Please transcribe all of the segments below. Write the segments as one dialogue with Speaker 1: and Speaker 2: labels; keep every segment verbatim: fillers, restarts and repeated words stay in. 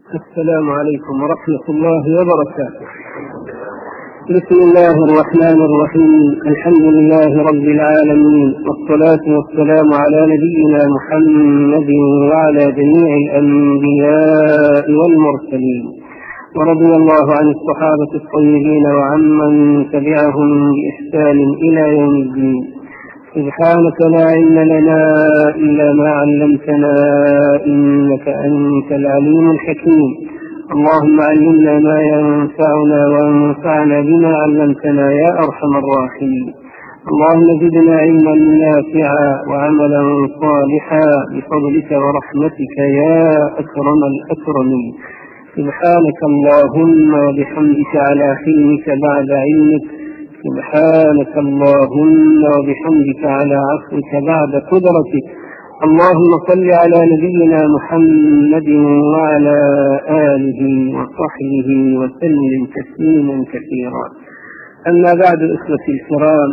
Speaker 1: السلام عليكم ورحمة الله وبركاته. بسم الله الرحمن الرحيم. الحمد لله رب العالمين، والصلاة والسلام على نبينا محمد وعلى جميع الأنبياء والمرسلين، ورضي الله عن الصحابة الطيبين وعمن تبعهم بإحسان إلى يوم الدين. سبحانك لا علم لنا إلا ما علمتنا إنك أنت العليم الحكيم. اللهم علمنا ما ينفعنا وانفعنا بما علمتنا يا أرحم الراحمين. اللهم زدنا علما نافعا وعملا صالحا بفضلك ورحمتك يا أكرم الأكرمين. سبحانك اللهم وبحمدك على حلمك بعد علمك. سبحانك اللهم وبحمدك على عفوك بعد قدرتك. اللهم صل على نبينا محمد وعلى آله وصحبه وسلم تسليما كثيرا. أما بعد، إخوتي الكرام،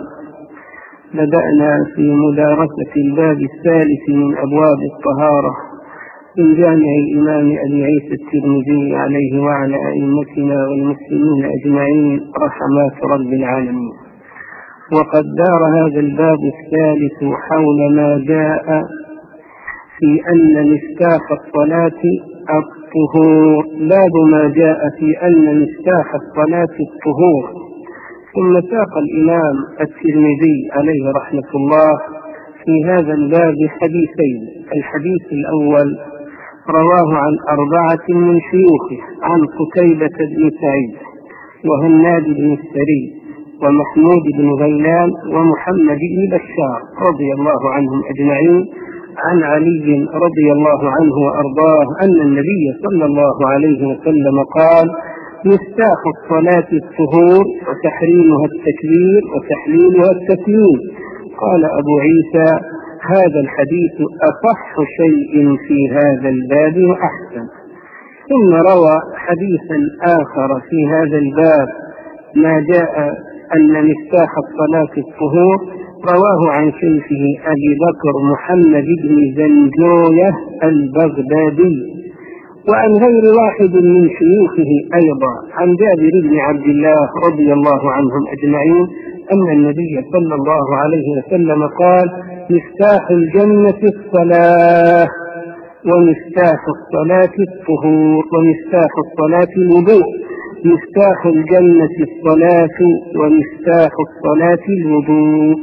Speaker 1: بدأنا في مدارسة الباب الثالث من أبواب الطهارة من جامع الإمام أبي عيسى الترمذي عليه وعلى أئمتنا والمسلمين أجمعين رحمات رب العالمين. وقد دار هذا الباب الثالث حول ما جاء في أن مفتاح الصلاة الطهور، باب ما جاء في أن مفتاح الصلاة الطهور. ثم ساق الإمام الترمذي عليه رحمة الله في هذا الباب حديثين. الحديث الأول رواه عن أربعة من شيوخه، عن قتيبة بن سعيد وهناد بن السري ومحمود بن غيلان ومحمد بن بشار رضي الله عنهم أجمعين، عن علي رضي الله عنه وأرضاه أن النبي صلى الله عليه وسلم قال: مفتاح الصلاة الطهور وتحريمها التكبير وتحليلها التسليم. قال أبو عيسى: هذا الحديث أصح شيء في هذا الباب وأحسن. ثم روى حديثا آخر في هذا الباب ما جاء أن مفتاح الصلاة الطهور، رواه عن شيخه أبي بكر محمد بن زنجوية البغدادي، وعن غير واحد من شيوخه أيضا، عن جابر بن عبد الله رضي الله عنهم أجمعين أن النبي صلى الله عليه وسلم قال: مفتاح الجنة الصلاة، ومفتاح الصلاة الطهور، ومفتاح الصلاة الوضوء. مفتاح الجنة الصلاة، ومفتاح الصلاة الوضوء.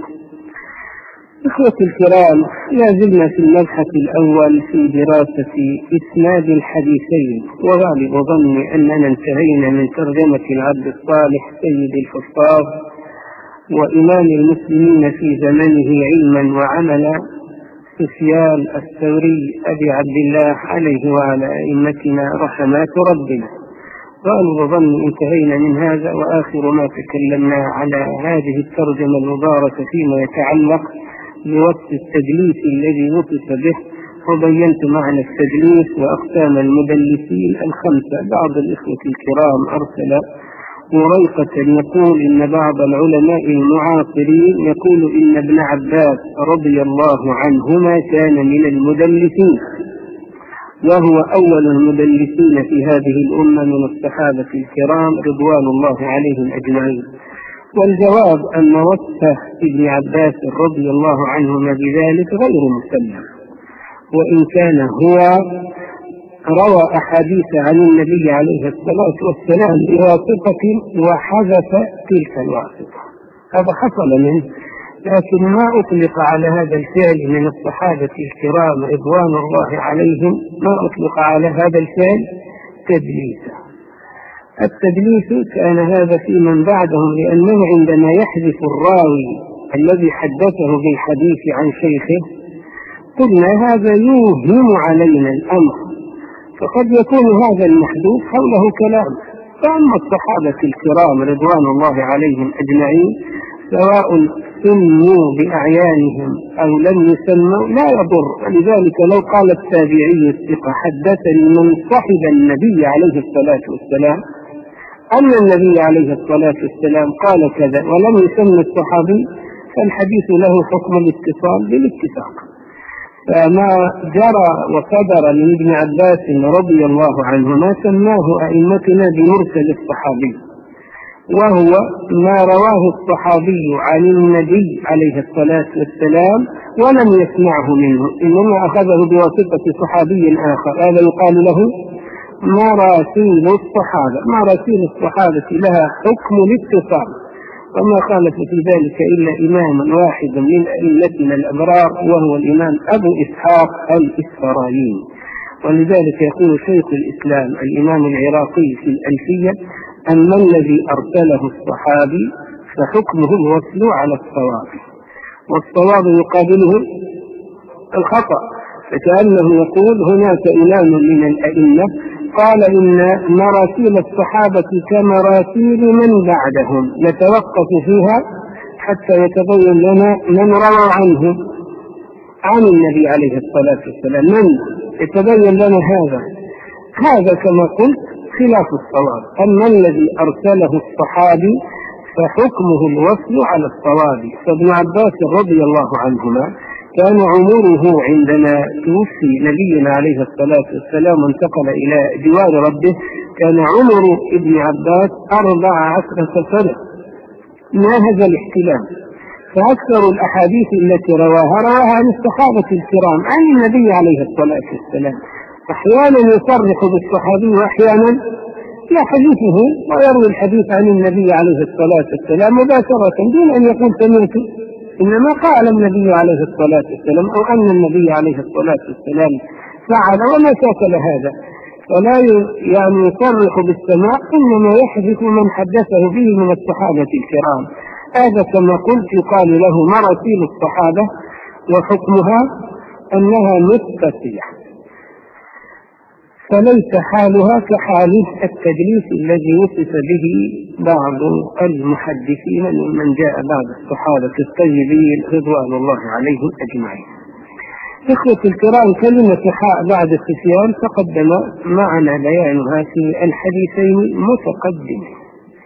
Speaker 1: إخوتي الكرام، لا زلنا في المبحث الأول في دراسة إسناد الحديثين، وغالب ظني أننا انتهينا من ترجمة العبد الصالح سيد الحفاظ وإمام المسلمين في زمنه علما وعملا، سفيان الثوري أبي عبد الله عليه وعلى أئمتنا رحمات ربنا. غالب ظني انتهينا من هذا، وآخر ما تكلمنا على هذه الترجمة المباركة فيما يتعلق بوصف التدليس الذي وصف به، وبينت معنى التدليس وأقسام المدلسين الخمسة. بعض الإخوة الكرام أرسل وريقة يقول إن بعض العلماء المعاصرين يقول إن ابن عباس رضي الله عنهما كان من المدلسين، وهو أول المدلسين في هذه الأمة من الصحابة الكرام رضوان الله عليهم أجمعين. والجواب أن وصف ابن عباس رضي الله عنهما بذلك غير مسلم، وإن كان هو روى أحاديث عن النبي عليه الصلاة والسلام بواسطة وحذف تلك الواسطة. هذا حصل منه، لكن ما أطلق على هذا الفعل من الصحابة الكرام رضوان الله عليهم، ما أطلق على هذا الفعل تدليسا. التدليس كان هذا في من بعدهم، لأنه عندما يحذف الراوي الذي حدثه بالحديث عن شيخه قلنا هذا يوهم علينا الأمر، فقد يكون هذا المحذوف حوله كلام. فأما الصحابة الكرام رضوان الله عليهم أجمعين سواء سموا بأعيانهم أو لم يسموا لا يضر. ولذلك لو قال التابعي الثقة: حدثني من صحب النبي عليه الصلاة والسلام أن النبي عليه الصلاة والسلام قال كذا، ولم يسمى الصحابي، فالحديث له حكم الاتصال بالاتفاق. فما جرى وصدر من ابن عباس رضي الله عنهما سماه أئمتنا بمرسل الصحابي، وهو ما رواه الصحابي عن النبي عليه الصلاة والسلام ولم يسمعه منه، إنما أخذه بواسطة صحابي آخر، هذا يقال له مراسيل الصحابة. مراسيل الصحابة لها حكم الاتصال، وما خالف في ذلك إلا إماما واحدا من أئمتنا الأبرار، وهو الإمام أبو إسحاق الإسفرايني. ولذلك يقول شيخ الإسلام الإمام العراقي في الألفية: أما الذي أرسله الصحابي فحكمه الوصل على الصواب، والصواب يقابله الخطأ، فكأنه يقول هناك إمام من الأئمة قال إن مراسيل الصحابة كمراسيل من بعدهم نتوقف فيها حتى يتبين لنا من روى عنه عن النبي عليه الصلاة والسلام، من يتبين لنا هذا هذا كما قلت خلاف الصواب. أما الذي أرسله الصحابي فحكمه الوصل على الصواب. فابن عباس رضي الله عنهما كان عمره عندما توفي نبينا عليه الصلاة والسلام وانتقل إلى جوار ربه كان عمر ابن عباس أربع عشرة سنة، ما هذا الاحتلام. فأكثر الأحاديث التي رواها رواها عن الصحابة الكرام عن النبي عليه الصلاة والسلام، أحيانا يصرح بالصحابي وأحيانا يحدثه ويروي الحديث عن النبي عليه الصلاة والسلام مباشرة دون أن يقول سمعت، إنما قال النبي عليه الصلاة والسلام أو أن النبي عليه الصلاة والسلام فعل، وما شاكل هذا. فلا يعني يصرح بالسماع، إنما يحدث من حدثه به من الصحابة الكرام. هذا كما قلت يقال له مراسيل الصحابة، وحكمها أنها متصلة، فليس حالها كحال التدليس الذي وصف به بعض المحدثين ممن جاء بعد الصحابة الطيبين رضوان الله عليهم أجمعين. إخوة الكرام، كلمة حاء بعد السفيان تقدم معنا بيانها في الحديثين متقدمين.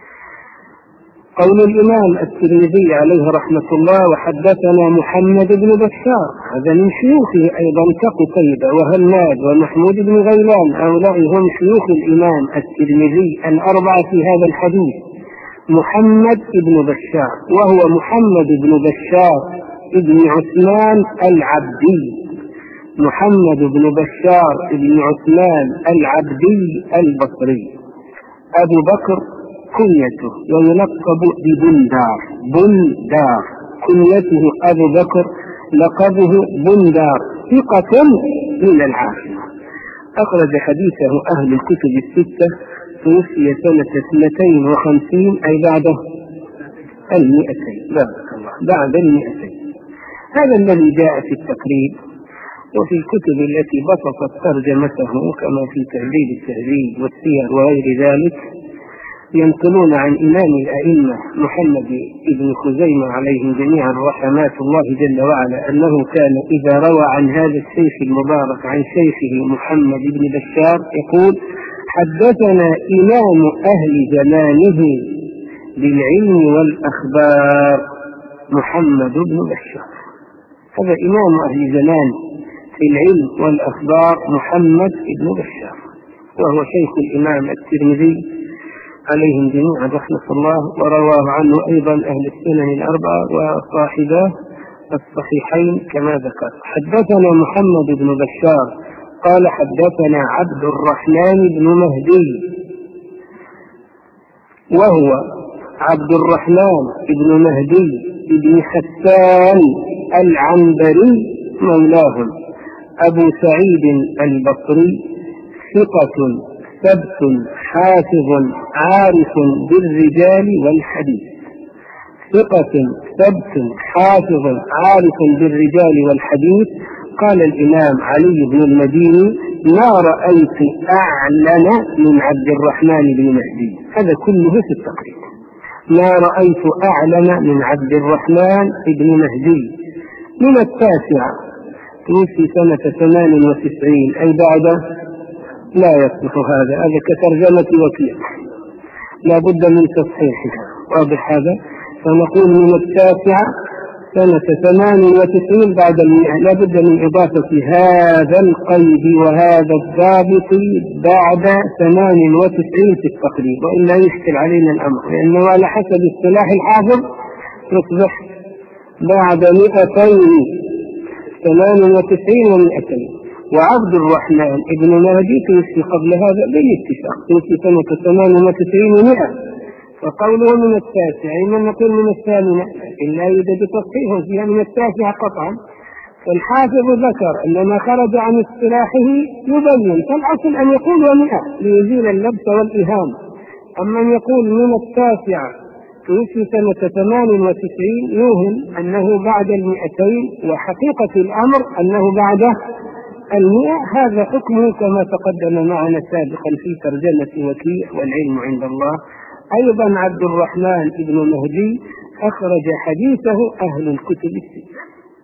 Speaker 1: قول الإمام الترمذي عليه رحمة الله: وحدثنا محمد بن بشار، هذا من شيوخه أيضا كقتيبة وهناد ومحمود بن غيلان، هؤلاء هم شيوخ الإمام الترمذي الأربعة في هذا الحديث. محمد بن بشار وهو محمد بن بشار ابن عثمان العبدي، محمد بن بشار ابن عثمان العبدي البصري، أبو بكر كنيته، ويلقب ببندار، بندار كنيته أبو بكر، لقبه بندار، ثقة من العاشرة، أخرج حديثه أهل الكتب الستة، توفي سنة اثنتين وخمسين أي بعد المئتين، بارك الله، بعد المئتين. هذا الذي جاء في التقريب وفي الكتب التي بسطت ترجمته كما في تهذيب التهذيب والسير وغير ذلك، ينقلون عن إمام الأئمة محمد بن خزيمة عليهم جميعا رحمات الله جل وعلا أنه كان إذا روى عن هذا الشيخ المبارك عن شيخه محمد بن بشار يقول: حدثنا إمام أهل زمانه بالعلم والأخبار محمد بن بشار. هذا إمام أهل زمان في العلم والأخبار محمد بن بشار، وهو شيخ الإمام الترمذي عليهم جميعا رحمة الله، ورواه عنه أيضا أهل السنن الأربعة وصاحباه الصحيحين كما ذكر. حدثنا محمد بن بشار قال: حدثنا عبد الرحمن بن مهدي، وهو عبد الرحمن بن مهدي بن حسان العنبري مولاهم، أبو سعيد البصري، ثقة ثبت حافظ عارف بالرجال والحديث، ثقة ثبت حافظ عارف بالرجال والحديث. قال الإمام علي بن المديني: ما رأيت أعلن من عبد الرحمن بن مهدي. هذا كله في التقريب. ما رأيت أعلن من عبد الرحمن بن مهدي، من التاسعة، توفي سنة ثمان وتسعين أي بعد، لا يصلح هذا، هذا كترجمة وكيل، لا بد من تصحيحها، واضح هذا. فنقول من التاسعة سنة ثمان وتسعين بعد المئة، لا بد من إضافة هذا القيد وهذا الضابط بعد ثمان وتسعين في التقريب، وإلا يشكل علينا الأمر، لأنه على حسب اصطلاح الحافظ يصبح بعد مئتين، ثمان وتسعين ومئتين. وعبد الرحمن ابن مهدي توفي قبل هذا بالاتفاق، توفي سنة ثمان وتسعين ومئة، فقوله من التاسع من نقول من الثامنة، لكن لا يوجد تصحيح فيها من التاسع قطعا. فالحافظ ذكر أن ما خرج عن اصطلاحه يبين، فالأصل أن يقول ومئة ليزيل اللبس والإهانة. أما أن يقول من التاسع توفي سنة ثمان وتسعين يوهم أنه بعد المئتين، وحقيقة الأمر أنه بعد المئة. هذا حكمه كما تقدم معنا سابقا في ترجمة وكيع والعلم عند الله. أيضا عبد الرحمن بن مهدي أخرج حديثه أهل الكتب الستة،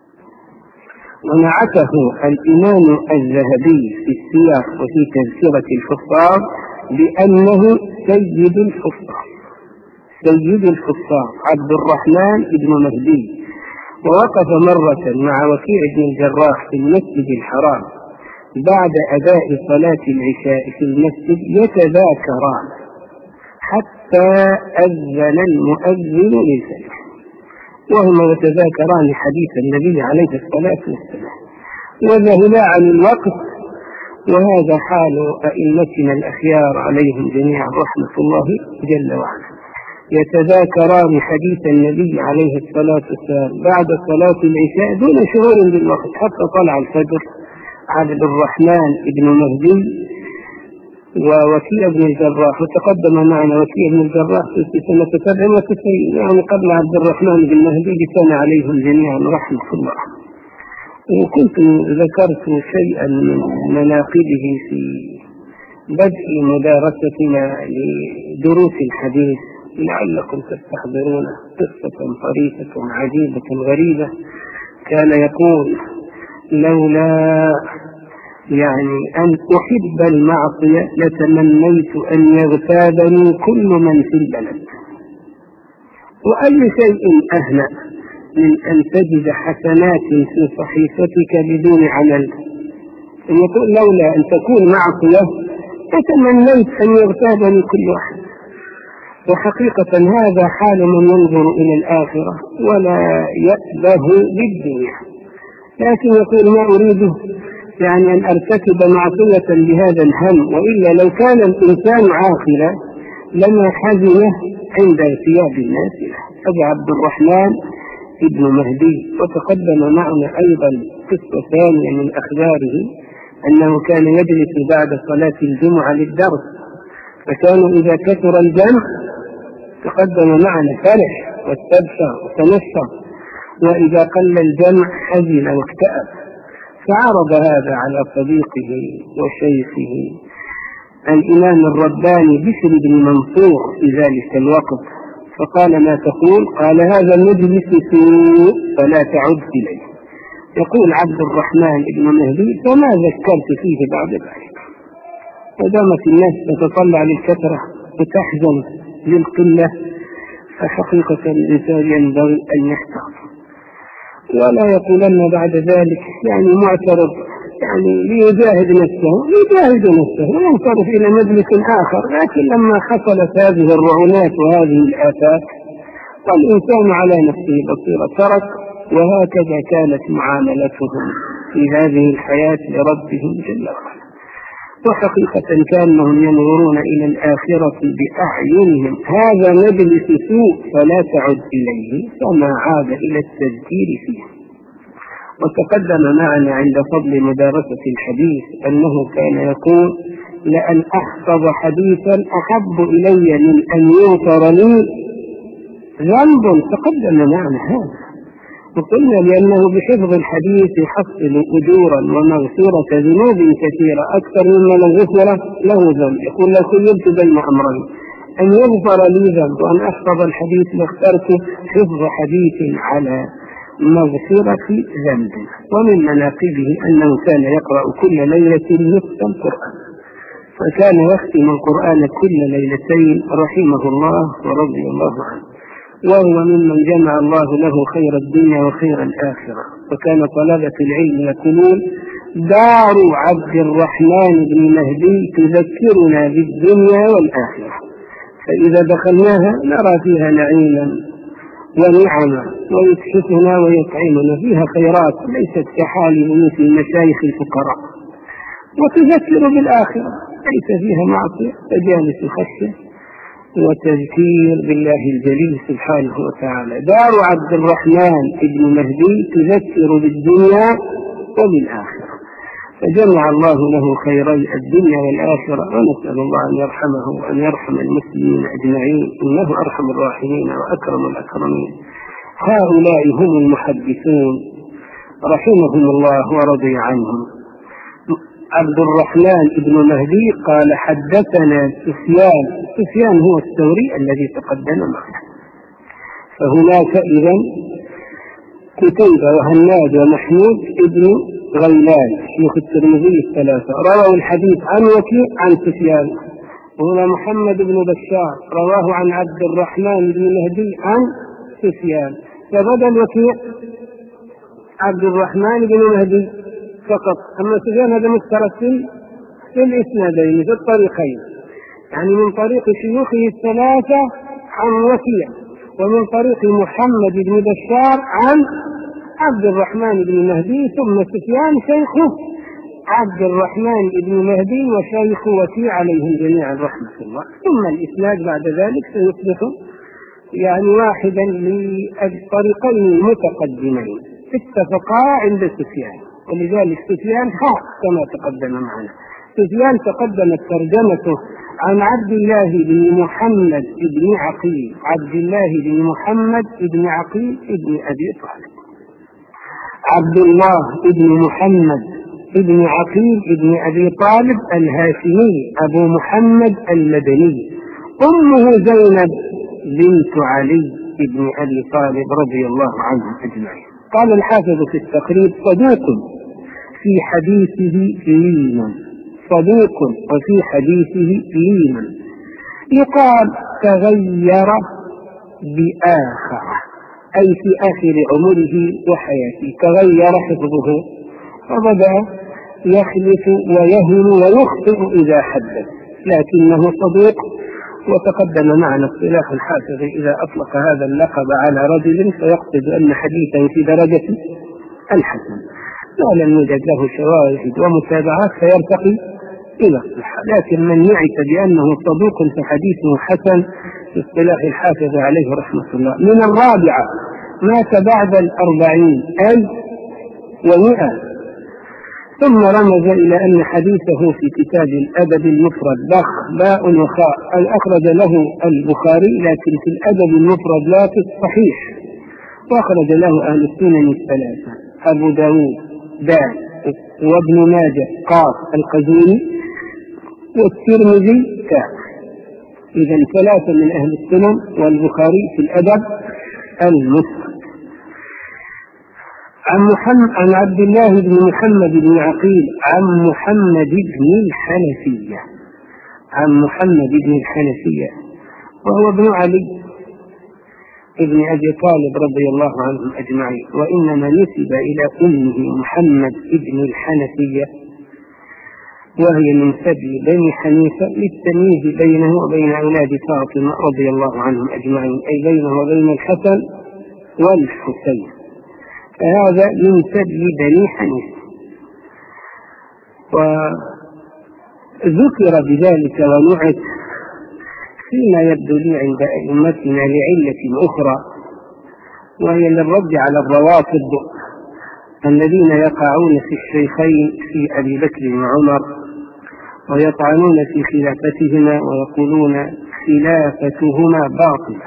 Speaker 1: ونعته الإمام الذهبي في السير وفي تذكرة الحفاظ بأنه سيد الحفاظ، سيد الحفاظ عبد الرحمن بن مهدي. ووقف مرة مع وكيع بن الجراح في المسجد الحرام بعد أداء صلاة العشاء في المسجد يتذاكران حتى أذن المؤذن للفجر، وهما يتذاكران حديث النبي عليه الصلاة والسلام، وذهلا عن الوقت. وهذا حال أئمتنا الأخيار عليهم جميعا رحمة الله جل وعلا، يتذاكران حديث النبي عليه الصلاة والسلام بعد صلاة العشاء دون شعور بالوقت حتى طلع الفجر. عبد الرحمن بن مهدي ووكيع بن الجراح، وتقدم معنا وكيع بن الجراح في سنة سبع وتسعين، يعني قبل عبد الرحمن بن مهدي بسنة عليهم جميعا رحمة الله. وكنت ذكرت شيئا من مناقبه في بدء مدارستنا لدروس الحديث، لعلكم تستحضرون قصة طريفة عجيبة غريبة. كان يقول: لولا يعني أن أحب المعصية لتمنيت أن يغتابني كل من في البلد. وأي شيء أهنأ من أن تجد حسنات في صحيفتك بدون عمل. يقول: لولا أن تكون معصية لتمنيت أن يغتابني كل واحد. وحقيقة هذا حال من ينظر إلى الآخرة ولا يأبه بالدنيا، لكن يقول: ما أريده يعني أن أرتكب معصية بهذا الهم، وإلا لو كان الإنسان عاقلا لما حزن عند ثياب الناس. أبي عبد الرحمن ابن مهدي. وتقدم معنا أيضا قصة ثانية من أخباره أنه كان يجلس بعد صلاة الجمعة للدرس، فكانوا إذا كثر الجمع تقدم معنا فرح واستبشر وتنشر، وإذا قل الجمع حزن واكتئب. فعرض هذا على صديقه وشيخه الإمام الرباني بشر بن منصور في ذلك الوقت، فقال: ما تقول؟ قال: هذا المجلس سوء فلا تعد إليه. يقول عبد الرحمن بن مهدي: فما ذكرت فيه بعد ذلك. ودامت الناس تتطلع للكثرة وتحزن للقلة، فحقيقة الإنسان ينبغي أن يحتاط ولا يقولن بعد ذلك يعني معترض، يعني ليجاهد نفسه يجاهد نفسه وينصرف إلى مجلس آخر. لكن لما حصلت هذه الرعونات وهذه الآفات والإنسان على نفسه بصيرة ترك. وهكذا كانت معاملتهم في هذه الحياة لربهم جل وعلا. وحقيقة كانهم ينظرون إلى الآخرة بأعينهم. هذا مجلس سوء فلا تعد إليه، فما عاد إلى التذكير فيه. وتقدم معنا عند فضل مدارسة الحديث أنه كان يقول: لأن أحفظ حديثا أحب إلي من أن يغفر لي ذنب. تقدم معنا هذا، وقلنا لأنه بحفظ الحديث يحصل أجورا ومغفرة ذنوب كثيرة أكثر مما غفر له ذنب. يقول: لو خيرت بين أمرين أن يغفر لي ذنب وأن أحفظ الحديث لاخترت حفظ حديث على مغفرة ذنب. ومن مناقبه أنه كان يقرأ كل ليلة نصف القرآن، فكان يختم القرآن كل ليلتين رحمه الله ورضي الله عنه. وهو ممن جمع الله له خير الدنيا وخير الآخرة. وكان طلبة العلم يقولون: دار عبد الرحمن بن مهدي تذكرنا بالدنيا والآخرة، فإذا دخلناها نرى فيها نعيما ونعما ويكشفنا ويطعمنا، فيها خيرات ليست كحال بيوت المشايخ الفقراء، وتذكر بالآخرة ليس فيها معصية، تجالس خشية وتذكير بالله الجليل سبحانه وتعالى. دار عبد الرحمن بن مهدي تذكر بالدنيا وبالآخرة، فجمع الله له خيري الدنيا والآخرة، ونسأل الله أن يرحمه وأن يرحم المسلمين أجمعين، إنه أرحم الراحمين وأكرم الأكرمين. هؤلاء هم المحدثون رحمهم الله ورضي عنهم. عبد الرحمن بن مهدي قال: حدثنا سفيان. سفيان هو الثوري الذي تقدم معنا. فهناك إذن قتيبة وهناد ومحمود ابن غيلان شيوخ الترمذي الثلاثة رواه الحديث عن وكيع عن سفيان. وهنا محمد بن بشار رواه عن عبد الرحمن بن مهدي عن سفيان. فبدل وكيع عبد الرحمن بن مهدي فقط، أما سفيان هذا مشترك في الإسنادين في الطريقين، يعني من طريق شيوخه الثلاثة عن وكيع، ومن طريق محمد بن بشار عن عبد الرحمن بن مهدي، ثم سفيان شيخه عبد الرحمن بن مهدي وشيخ وكيع عليهم جميعا رحمة الله. ثم الإسناد بعد ذلك سيصبح يعني واحدا للطريقين المتقدمين اتفقا عند سفيان، ولذلك سفيان حق كما تقدم معنا. سفيان تقدمت ترجمته عن عبد الله بن محمد بن عقيل، عبد الله بن محمد بن عقيل بن أبي طالب. عبد الله بن محمد بن عقيل بن أبي طالب الهاشمي أبو محمد المدني، أمه زينب بنت علي بن أبي طالب رضي الله عنهم أجمعين. قال الحافظ في التقريب: صدوق في حديثه لين، صدوق وفي حديثه لين، يقال تغير بآخر، أي في آخر عمره وحياته تغير حفظه، فبدأ يخلف ويهم ويخطئ إذا حدث، لكنه صدوق. وتقدم معنا اصطلاح الحافظ إذا أطلق هذا اللقب على رجل فيقصد أن حديثا في درجة الحسن، لا لم يوجد له شواهد ومتابعات فيرتقي إلى الصحة، لكن من يعت بأنه صدوق فحديثه حسن في اصطلاح الحافظ عليه رحمة الله. من الرابعة مات بعد الأربعين أي ومئة. ثم رمز إلى أن حديثه في كتاب الأدب المفرد بخ باء وخاء أخرج له البخاري، لكن في الأدب المفرد لا في الصحيح، وأخرج له أهل السنن الثلاثة: أبو داود دال، وابن ماجه قاف القزويني، والترمذي كاف. إذن ثلاثة من أهل السنن والبخاري في الأدب المفرد. عن محمد عن عبد الله بن محمد بن عقيل عن محمد بن الحنفية، عن محمد بن الحنفية وهو ابن علي ابن أبي طالب رضي الله عنهم أجمعين، وإنما نسب إلى أمه محمد بن الحنفية، وهي من سبي بني حنيفة للتمييز بينه وبين أولاد فاطمة رضي الله عنهم أجمعين، أي بينه وبين الحسن والحسين، فهذا من سبي بني حنيفة. وذكر بذلك ونعت فيما يبدو لي عند أئمتنا لعلة أخرى، وهي للرد على الروافض الذين يقعون في الشيخين في أبي بكر وعمر ويطعنون في خلافتهما ويقولون خلافتهما باطلة.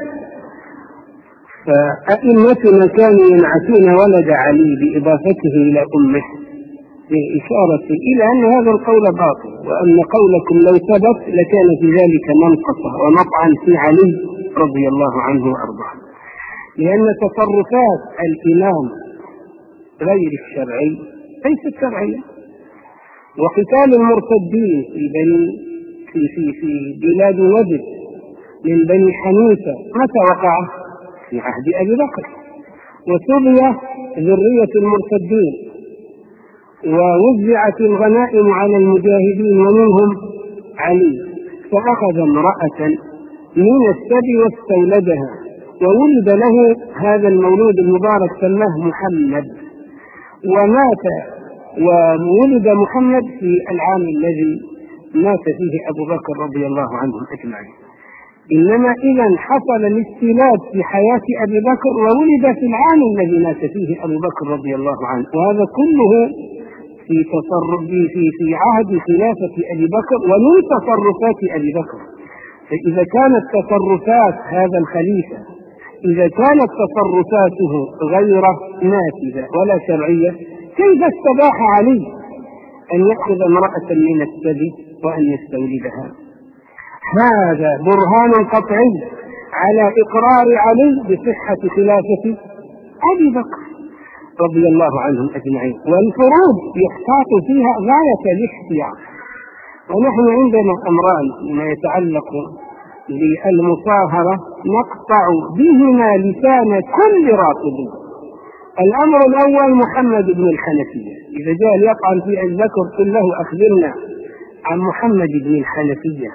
Speaker 1: فأئمتنا كانوا ينعتون ولد علي بإضافته إلى أمه بالإشارة إلى أن هذا القول باطل، وأن قولكم لو ثبت لكان في ذلك منقصة ومطعن في علي رضي الله عنه وأرضاه، لأن تصرفات الإمام غير الشرعي ليست شرعية. وقتال المرتدين في بني في في في بلاد نجد من بني حنيفة متى وقع؟ في عهد أبي بكر، وسبي ذرية المرتدين، ووزعت الغنائم على المجاهدين ومنهم علي، فأخذ امرأة من السبي واستولدها، وولد له هذا المولود المبارك سماه محمد، ومات وولد محمد في العام الذي مات فيه أبو بكر رضي الله عنهم أجمعين. إنما إذا حصل الاستيلاد في حياة أبي بكر وولد في العام الذي مات فيه أبو بكر رضي الله عنه، وهذا كله في تصرف في في عهد خلافة أبي بكر ومن تصرفات أبي بكر. فإذا كانت تصرفات هذا الخليفة إذا كانت تصرفاته غير نافذة ولا شرعية، كيف استباح علي أن يأخذ امرأة من السبي وأن يستولدها؟ هذا برهان قطعي على إقرار علي بصحة خلافة أبي بكر رضي الله عنهم أجمعين، والفروض يحتاط فيها غاية الاحتياط. ونحن عندنا أمران ما يتعلق بالمصاهرة نقطع بهما لسان كل راقب. الأمر الأول محمد بن الحنفية، إذا جاء يطعن في أبي بكر قل له أخبرنا عن محمد بن الحنفية،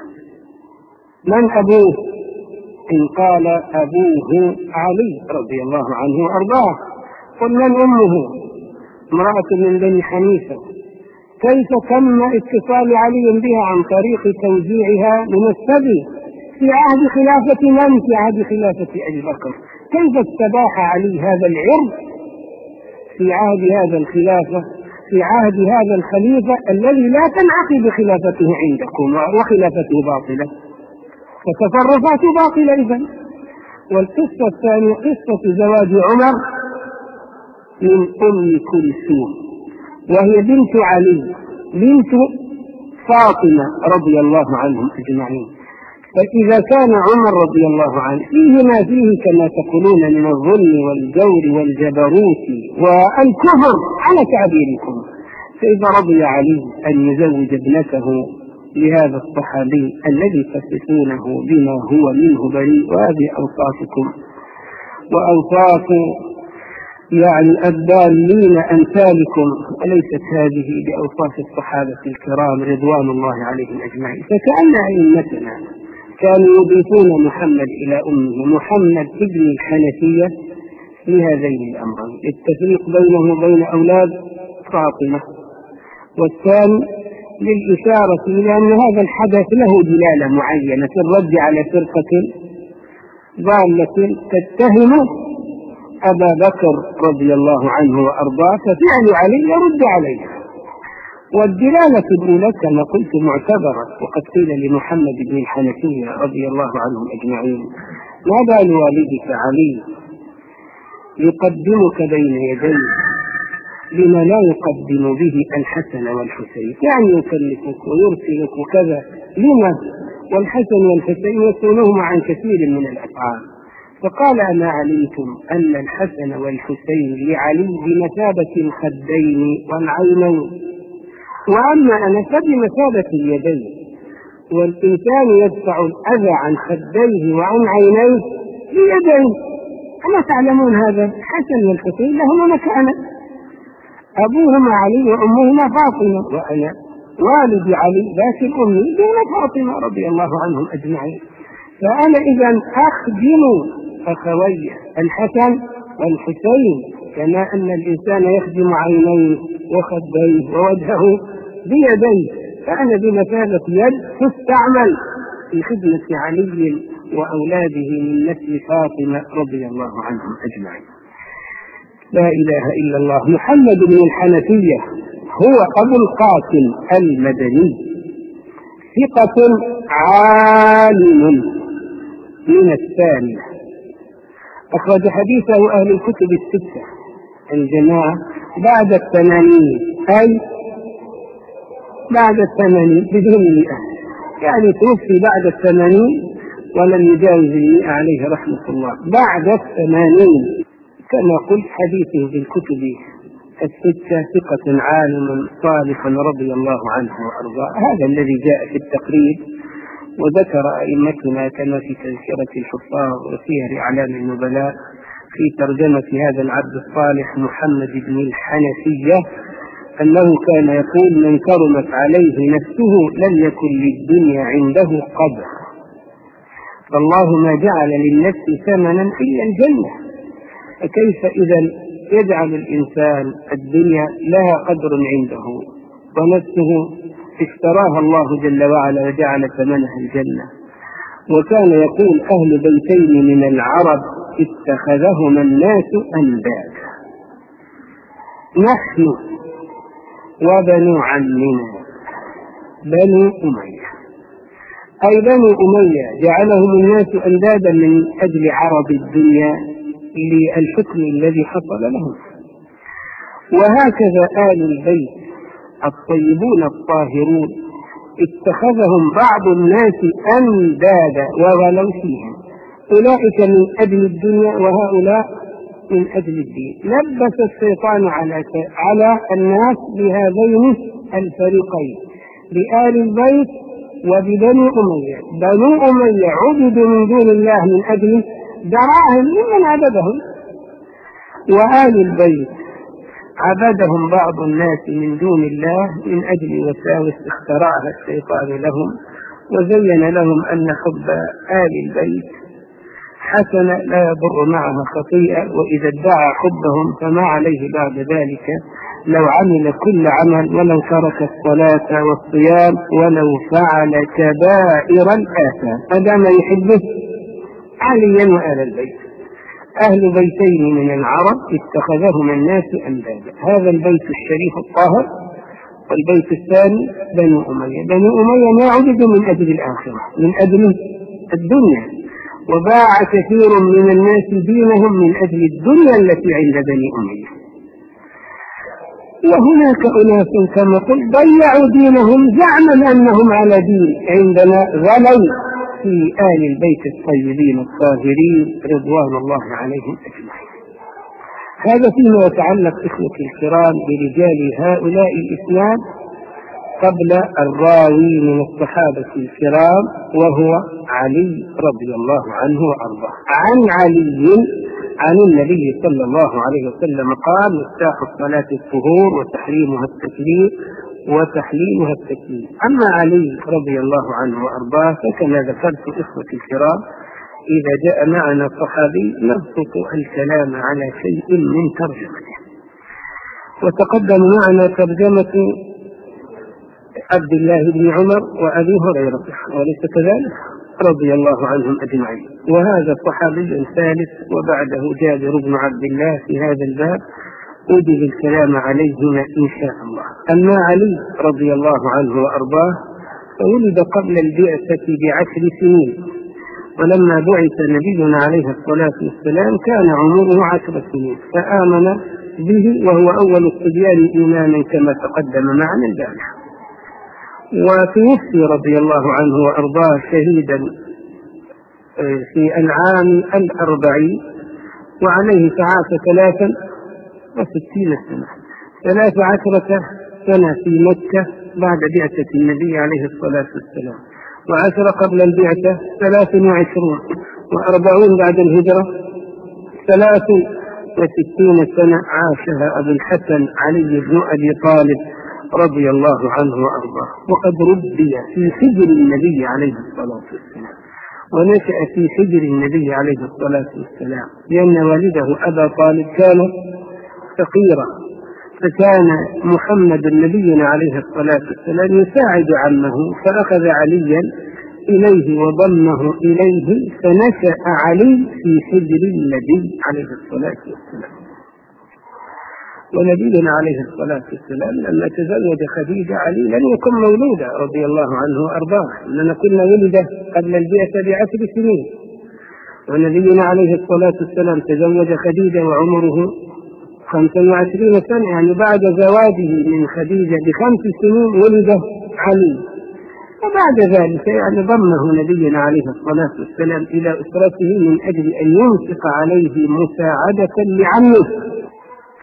Speaker 1: من أبوه؟ إن قال أبوه علي رضي الله عنه وأرضاه، قل من أمه؟ امرأة من بني حنيفة. كيف تم اتصال علي بها؟ عن طريق توزيعها من السبي في عهد خلافة من؟ في عهد خلافة أبي بكر. كيف استباح علي هذا العرض في عهد هذا الخلافة في عهد هذا الخليفة الذي لا تنعقد خلافته عندكم وخلافته باطلة، فتصرفاته باطلة إذن. والقصة الثانية قصة زواج عمر من أم كلثوم، وهي بنت علي بنت فاطمة رضي الله عنهم أجمعين. فإذا كان عمر رضي الله عنه فيه ما فيه كما تقولون من الظلم والجور والجبروت والكفر على تعبيركم، فإذا رضي علي أن يزوج ابنته لهذا الصحابي الذي تصفونه بما هو منه بريء، وهذه أوصافكم وأوصاف يعني الضالين أمثالكم، وليست هذه بأوصاف الصحابة الكرام رضوان الله عليهم أجمعين. فكأن أئمتنا كانوا يضيفون محمد إلى أمه، محمد ابن الحنفية لهذين الأمرين، التفريق بينه وبين أولاد فاطمة، والثاني للإشارة إلى أن هذا الحدث له دلالة معينة في الرد على فرقة ضالة تتهم أبا بكر رضي الله عنه وأرضاه، ففعل علي يرد عليه. والدلالة الأولى كما قلت معتبرة، وقد قيل لمحمد بن الحنفية رضي الله عنهم أجمعين ما بال والدك علي يقدمك بين يديه بما لا يقدم به الحسن والحسين، يعني يكلفك ويرسلك وكذا، لما؟ والحسن والحسين يسألهما عن كثير من الأفعال. فقال أما علمتم أن الحسن والحسين لعلي بمثابة الخدين والعينين، وأما أنا فبمثابة اليدين، والإنسان يدفع الأذى عن خديه وعن عينيه بيدين. ألا تعلمون هذا؟ الحسن والحسين لهما مكانة، أبوهما علي وأمهما فاطمة، وأنا والد علي ذات الأم دون فاطمة رضي الله عنهم أجمعين. فأنا إذا أخدم أخوي الحسن والحسين كما أن الإنسان يخدم عينيه وخديه ووجهه بيديه، فأنا بمثابة يد تستعمل في خدمة علي وأولاده من نسل فاطمة رضي الله عنهم أجمعين. لا إله إلا الله. محمد بن الحنفية هو أبو القاسم المدني، ثقة عالم من الثانية، أخرج حديثه أهل الكتب الستة الجماعة بعد الثمانين، أي بعد الثمانين بدون مئة، يعني توفي بعد الثمانين ولم يجاوز المئة عليه رحمة الله، بعد الثمانين. كما قلت حديثه في الكتب الستة، ثقة عالم صالح رضي الله عنه وأرضاه، هذا الذي جاء في التقريب. وذكر أئمتنا كما في تذكرة الحفاظ وسير أعلام النبلاء في ترجمة هذا العبد الصالح محمد بن الحنفية أنه كان يقول: من كرمت عليه نفسه لم يكن للدنيا عنده قدر، فالله ما جعل للنفس ثمنا إلا الجنة، فكيف إذا يجعل الإنسان الدنيا لها قدر عنده ونفسه اشتراها الله جل وعلا وجعل ثمنها الجنة؟ وكان يقول: أهل بيتين من العرب اتخذهما الناس أندادا، نحن وبنو عمنا بنو أمية، أي بنو أمية جعلهم الناس أندادا من أجل عرض الدنيا للحكم الذي حصل لهم. وهكذا آل البيت الطيبون الطاهرون اتخذهم بعض الناس أندادا وغلوا فيهم، أولئك من أجل الدنيا وهؤلاء من أجل الدين. لبس الشيطان على على الناس بهذين الفريقين، بآل البيت وببني أمية. بنو أمية عبدوا من دون الله من أجل دراهم ممن عبدهم، وآل البيت عبدهم بعض الناس من دون الله من أجل وساوس اخترعها الشيطان لهم، وزين لهم أن حب آل البيت حسنة لا يضر معها خطيئة، وإذا ادعى حبهم فما عليه بعد ذلك لو عمل كل عمل، ولو ترك الصلاة والصيام، ولو فعل كبائر الآثام، ما دام يحبه عليا وآل البيت. أهل بيتين من العرب اتخذهما الناس أندادا، هذا البيت الشريف الطاهر، والبيت الثاني بنو أمية. بنو أمية ما عبدوا من أجل الآخرة، من أجل الدنيا، وباع كثير من الناس دينهم من أجل الدنيا التي عند بني أمية. وهناك أناس كما قلت ضيعوا دينهم زعما أنهم على دين، عندما غلوا في آل البيت الطيبين الطاهرين رضوان الله عليهم أجمعين. هذا فيما يتعلق إخوتي الكرام برجال هؤلاء الإسلام قبل الراوي من الصحابة الكرام، وهو علي رضي الله عنه وأرضاه. عن علي عن النبي صلى الله عليه وسلم قال: مفتاح الصلاة الطهور وتحريمها التكبير وتحليلها التكبير. أما علي رضي الله عنه وأرضاه فكما ذكرت إخوتي الكرام إذا جاء معنا صحابي نبسط الكلام على شيء من ترجمته. وتقدم معنا ترجمة عبد الله بن عمر وأبي هريرة وليس كذلك رضي الله عنهم أجمعين، وهذا الصحابي الثالث وبعده جابر بن عبد الله في هذا الباب أوجب الكلام عليهما إن شاء الله. أما علي رضي الله عنه وأرضاه فولد قبل البعثة بعشر سنين، ولما بعث نبينا عليه الصلاة والسلام كان عمره عشر سنين، فآمن به وهو أول الصبيان إيمانا كما تقدم معنا البارحة. وتوفي رضي الله عنه وأرضاه شهيدا في العام الأربعين، وعليه فعاش ثلاثا وستين سنة، ثلاث عشرة سنة في مكة بعد بعثة النبي عليه الصلاة والسلام، وعشر قبل البعثة ثلاث وعشرون، وأربعون بعد الهجرة، ثلاث وستين سنة عاشها أبو الحسن علي بن أبي طالب رضي الله عنه وأرضاه. وقد ربي في حجر النبي عليه الصلاة والسلام، ونشأ في حجر النبي عليه الصلاة والسلام، لأن والده أبا طالب كان فقيرا، فكان محمد نبينا عليه الصلاة والسلام يساعد عمه، فأخذ عليا إليه وضمه إليه، فنشأ علي في حجر النبي عليه الصلاة والسلام. ونبينا عليه الصلاة والسلام لما تزوج خديجة علي لم يكن مولودا رضي الله عنه وأرضاه، إننا كنا ولد قبل البعثة بعشر سنين، ونبينا عليه الصلاة والسلام تزوج خديجة وعمره خمسة وعشرين سنة، يعني بعد زواجه من خديجة بخمس سنين ولد علي. وبعد ذلك يعني ضمه نبينا عليه الصلاة والسلام إلى أسرته من أجل أن ينفق عليه مساعدة لعمه،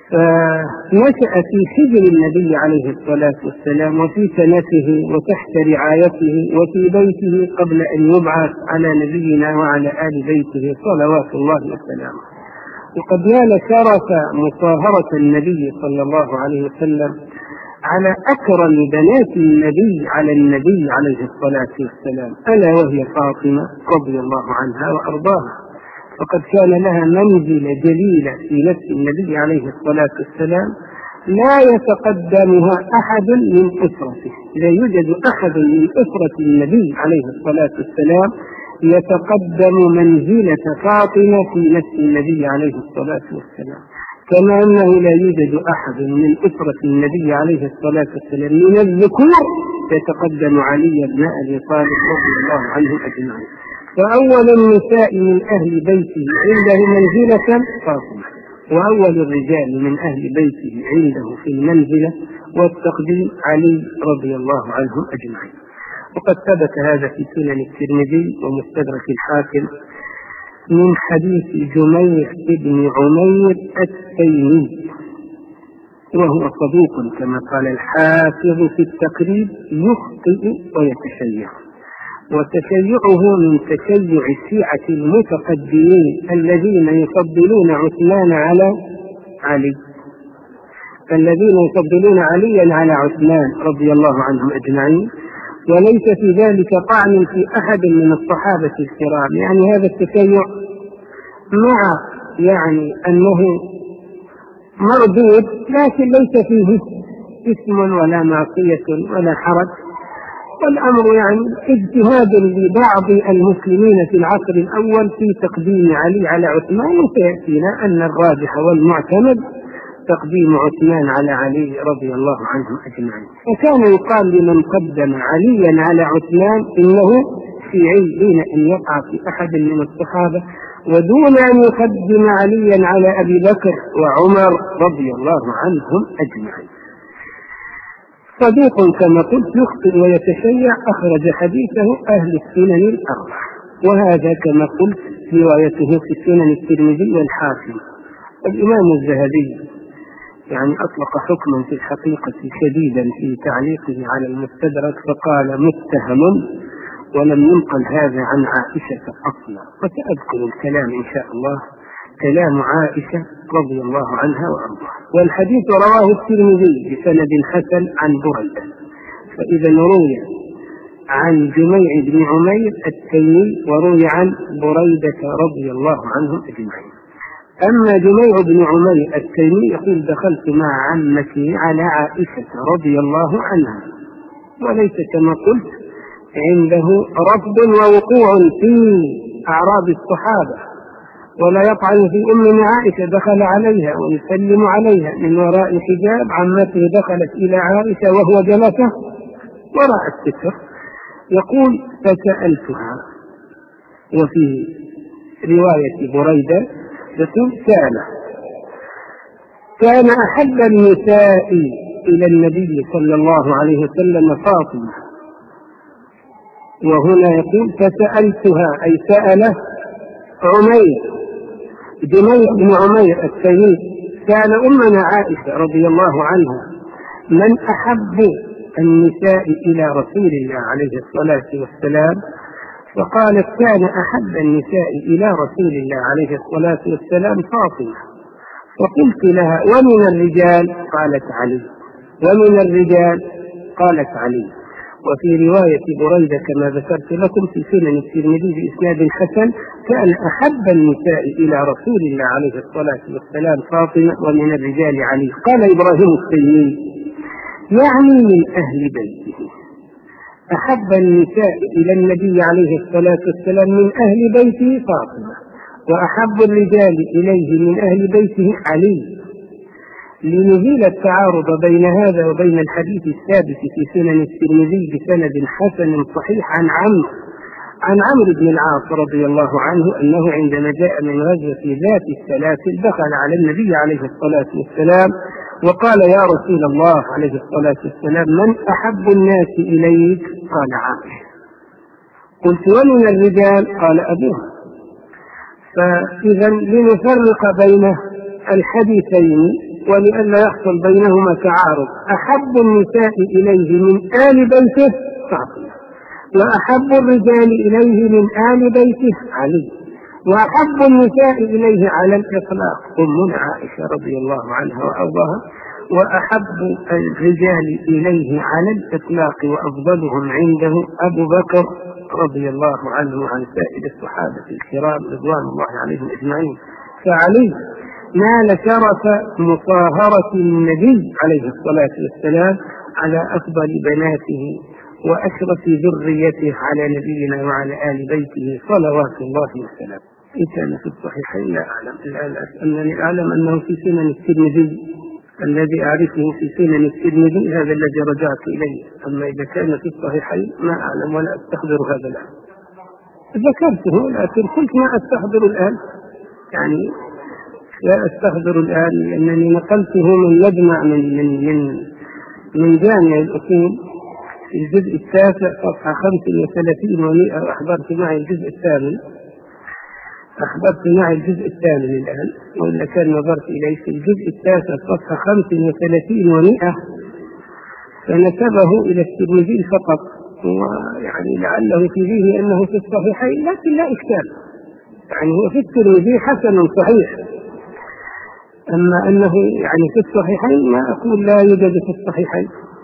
Speaker 1: فنشأ في حجر النبي عليه الصلاة والسلام وفي كنفه وتحت رعايته وفي بيته قبل أن يبعث على نبينا وعلى آل بيته صلوات الله وسلامه. وقد نال شرف مصاهرة النبي صلى الله عليه وسلم على أكرم بنات النبي على النبي عليه الصلاة والسلام، ألا وهي فاطمة رضي الله عنها وأرضاها. فقد كان لها منزلة جليلة في نفس النبي عليه الصلاة والسلام لا يتقدمها أحد من أسرته، لا يوجد أحد من أسرة النبي عليه الصلاة والسلام يتقدم منزلة فاطمة في نفس النبي عليه الصلاة والسلام، كما أنه لا يوجد أحد من أسرة النبي عليه الصلاة والسلام من الذكور يتقدم علي بن أبي طالب رضي الله عنه أجمعين. فأول النساء من أهل بيته عنده منزلة فاطمة، وأول الرجال من أهل بيته عنده في المنزلة والتقديم علي رضي الله عنهم أجمعين. وقد ثبت هذا في سنن الترمذي ومستدرك الحاكم من حديث جميع بن عمير التيمي، وهو صدوق كما قال الحافظ في التقريب، يخطئ ويتشيع، وتشيعه من تشيع الشيعة المتقدمين الذين يفضلون عثمان على علي الذين يفضلون عليا على عثمان رضي الله عنهم أجمعين، وليس في ذلك طعن في أحد من الصحابة الكرام. يعني هذا التشيع مع يعني أنه مردود، لكن ليس فيه اسم ولا معصية ولا حرج، والأمر يعني اجتهاد لبعض المسلمين في العصر الأول في تقديم علي على عثمان، وسيأتينا أن الراجح والمعتمد تقديم عثمان على علي رضي الله عنهم أجمعين. وكان يقال لمن قدم عليا على عثمان إنه شيعي دون أن يقع في أحد من الصحابة، ودون أن يقدم عليا على أبي بكر وعمر رضي الله عنهم أجمعين. صديق كما قلت يخطئ ويتشيع، أخرج حديثه أهل السنن الأربعة، وهذا كما قلت روايته في السنن الترمذي والحاكم. الإمام الذهبي يعني أطلق حكما في الحقيقة شديدا في تعليقه على المستدرك، فقال متهم، ولم ينقل هذا عن عائشة أصلا. وسأذكر الكلام إن شاء الله، كلام عائشة رضي الله عنها وأرضاها. والحديث رواه الترمذي بسند حسن عن بريدة، فإذا روي عن جميع بن عمير التيمي وروي عن بريدة رضي الله عنهم أجمعين. أما جميع بن عمير التيمي يقول دخلت مع عمتي على عائشة رضي الله عنها، وليس كما قلت عنده رفض ووقوع في أعراض الصحابة، ولا يطعن في أمنا عائشة، دخل عليها ويسلم عليها من وراء حجاب. عمته دخلت إلى عائشة وهو جلس وراء الستر. يقول فسألتها، وفي رواية بريدة يقول كان كان أحب النساء إلى النبي صلى الله عليه وسلم فاطمة، وهنا يقول فسألتها أي سأله عمير جميع بن عمير التيمي كان أمنا عائشة رضي الله عنها من أحب النساء إلى رسول الله عليه الصلاة والسلام، فقالت كان أحب النساء إلى رسول الله عليه الصلاة والسلام فاطمة. فقلت لها ومن الرجال؟ قالت علي. ومن الرجال؟ قالت علي. وفي رواية بريدة كما ذكرت لكم في سنن الترمذي بإسناد حسن كان أحب النساء إلى رسول الله عليه الصلاة والسلام فاطمة، ومن الرجال علي. قال إبراهيم التيمي يعني من أهل بيته، أحب النساء إلى النبي عليه الصلاة والسلام من أهل بيته فاطمة، وأحب الرجال إليه من أهل بيته علي، لنزيل التعارض بين هذا وبين الحديث الثابت في سنن الترمذي بسند حسن صحيح عن عمرو عن عمرو بن العاص رضي الله عنه أنه عندما جاء من غزوة ذات السلاسل دخل على النبي عليه الصلاة والسلام وقال يا رسول الله عليه الصلاة والسلام من أحب الناس إليك؟ قال عائشة. قلت ومن الرجال؟ قال أبوها. فإذا لنفرق بين الحديثين ولئلا يحصل بينهما تعارض: أحب النساء إليه من آل بيته فاطمة، وأحب الرجال إليه من آل بيته علي، وأحب النساء إليه على الإطلاق أمنا عائشة رضي الله عنها وأرضاها، وأحب الرجال إليه على الإطلاق وأفضلهم عنده أبو بكر رضي الله عنه وعن سائر الصحابة الكرام رضوان الله عليهم أجمعين. فعلي نال شرف مطهرة النبي عليه الصلاة والسلام على أفضل بناته وأشرف ذريته على نبينا وعلى آل بيته صلوات الله وسلامه. إن كان في الصحيحين لا أعلم، الآن أنني أعلم أنه في سنن الترمذي، الذي أعرفه في سنن الترمذي هذا الذي رجعت إليه. أما إذا كان في الصحيحين ما أعلم ولا أستحضر هذا الآن. ذكرته لكن كنت ما أستحضر الآن، يعني لا أستحضر الآن لأنني نقلته من مجمع من من من, من جامع الأصول في الجزء التاسع صفحة خمس وثلاثين ومئة، وأحضرت معي الجزء الثامن أحضرت معي الجزء الثامن الآن، وإلا كان نظرت إليه في الجزء التاسع صفحة خمس وثلاثين ومئة، فنسبه إلى الترمذي فقط، ويعني لعله في ذهني أنه في الصحيحين، لكن لا إشكال، يعني هو في الترمذي حسن صحيح. أما أنه يعني في الصحيحين ما أقول لا يوجد في الصحيحين،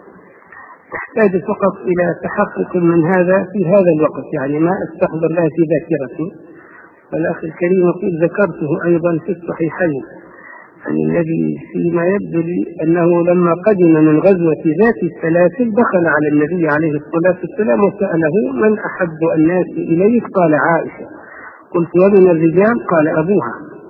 Speaker 1: أحتاج فقط إلى تحقق من هذا في هذا الوقت، يعني ما أستحضر لا في ذاكرتي. فالأخ الكريم يقول ذكرته أيضا في الصحيحين عن النبي فيما يبدو لي أنه لما قدم من غزوة ذات السلاسل دخل على النبي عليه الصلاة والسلام وسأله: من أحب الناس إليك؟ قال: عائشة. قلت: ومن الرجال؟ قال: أبوها.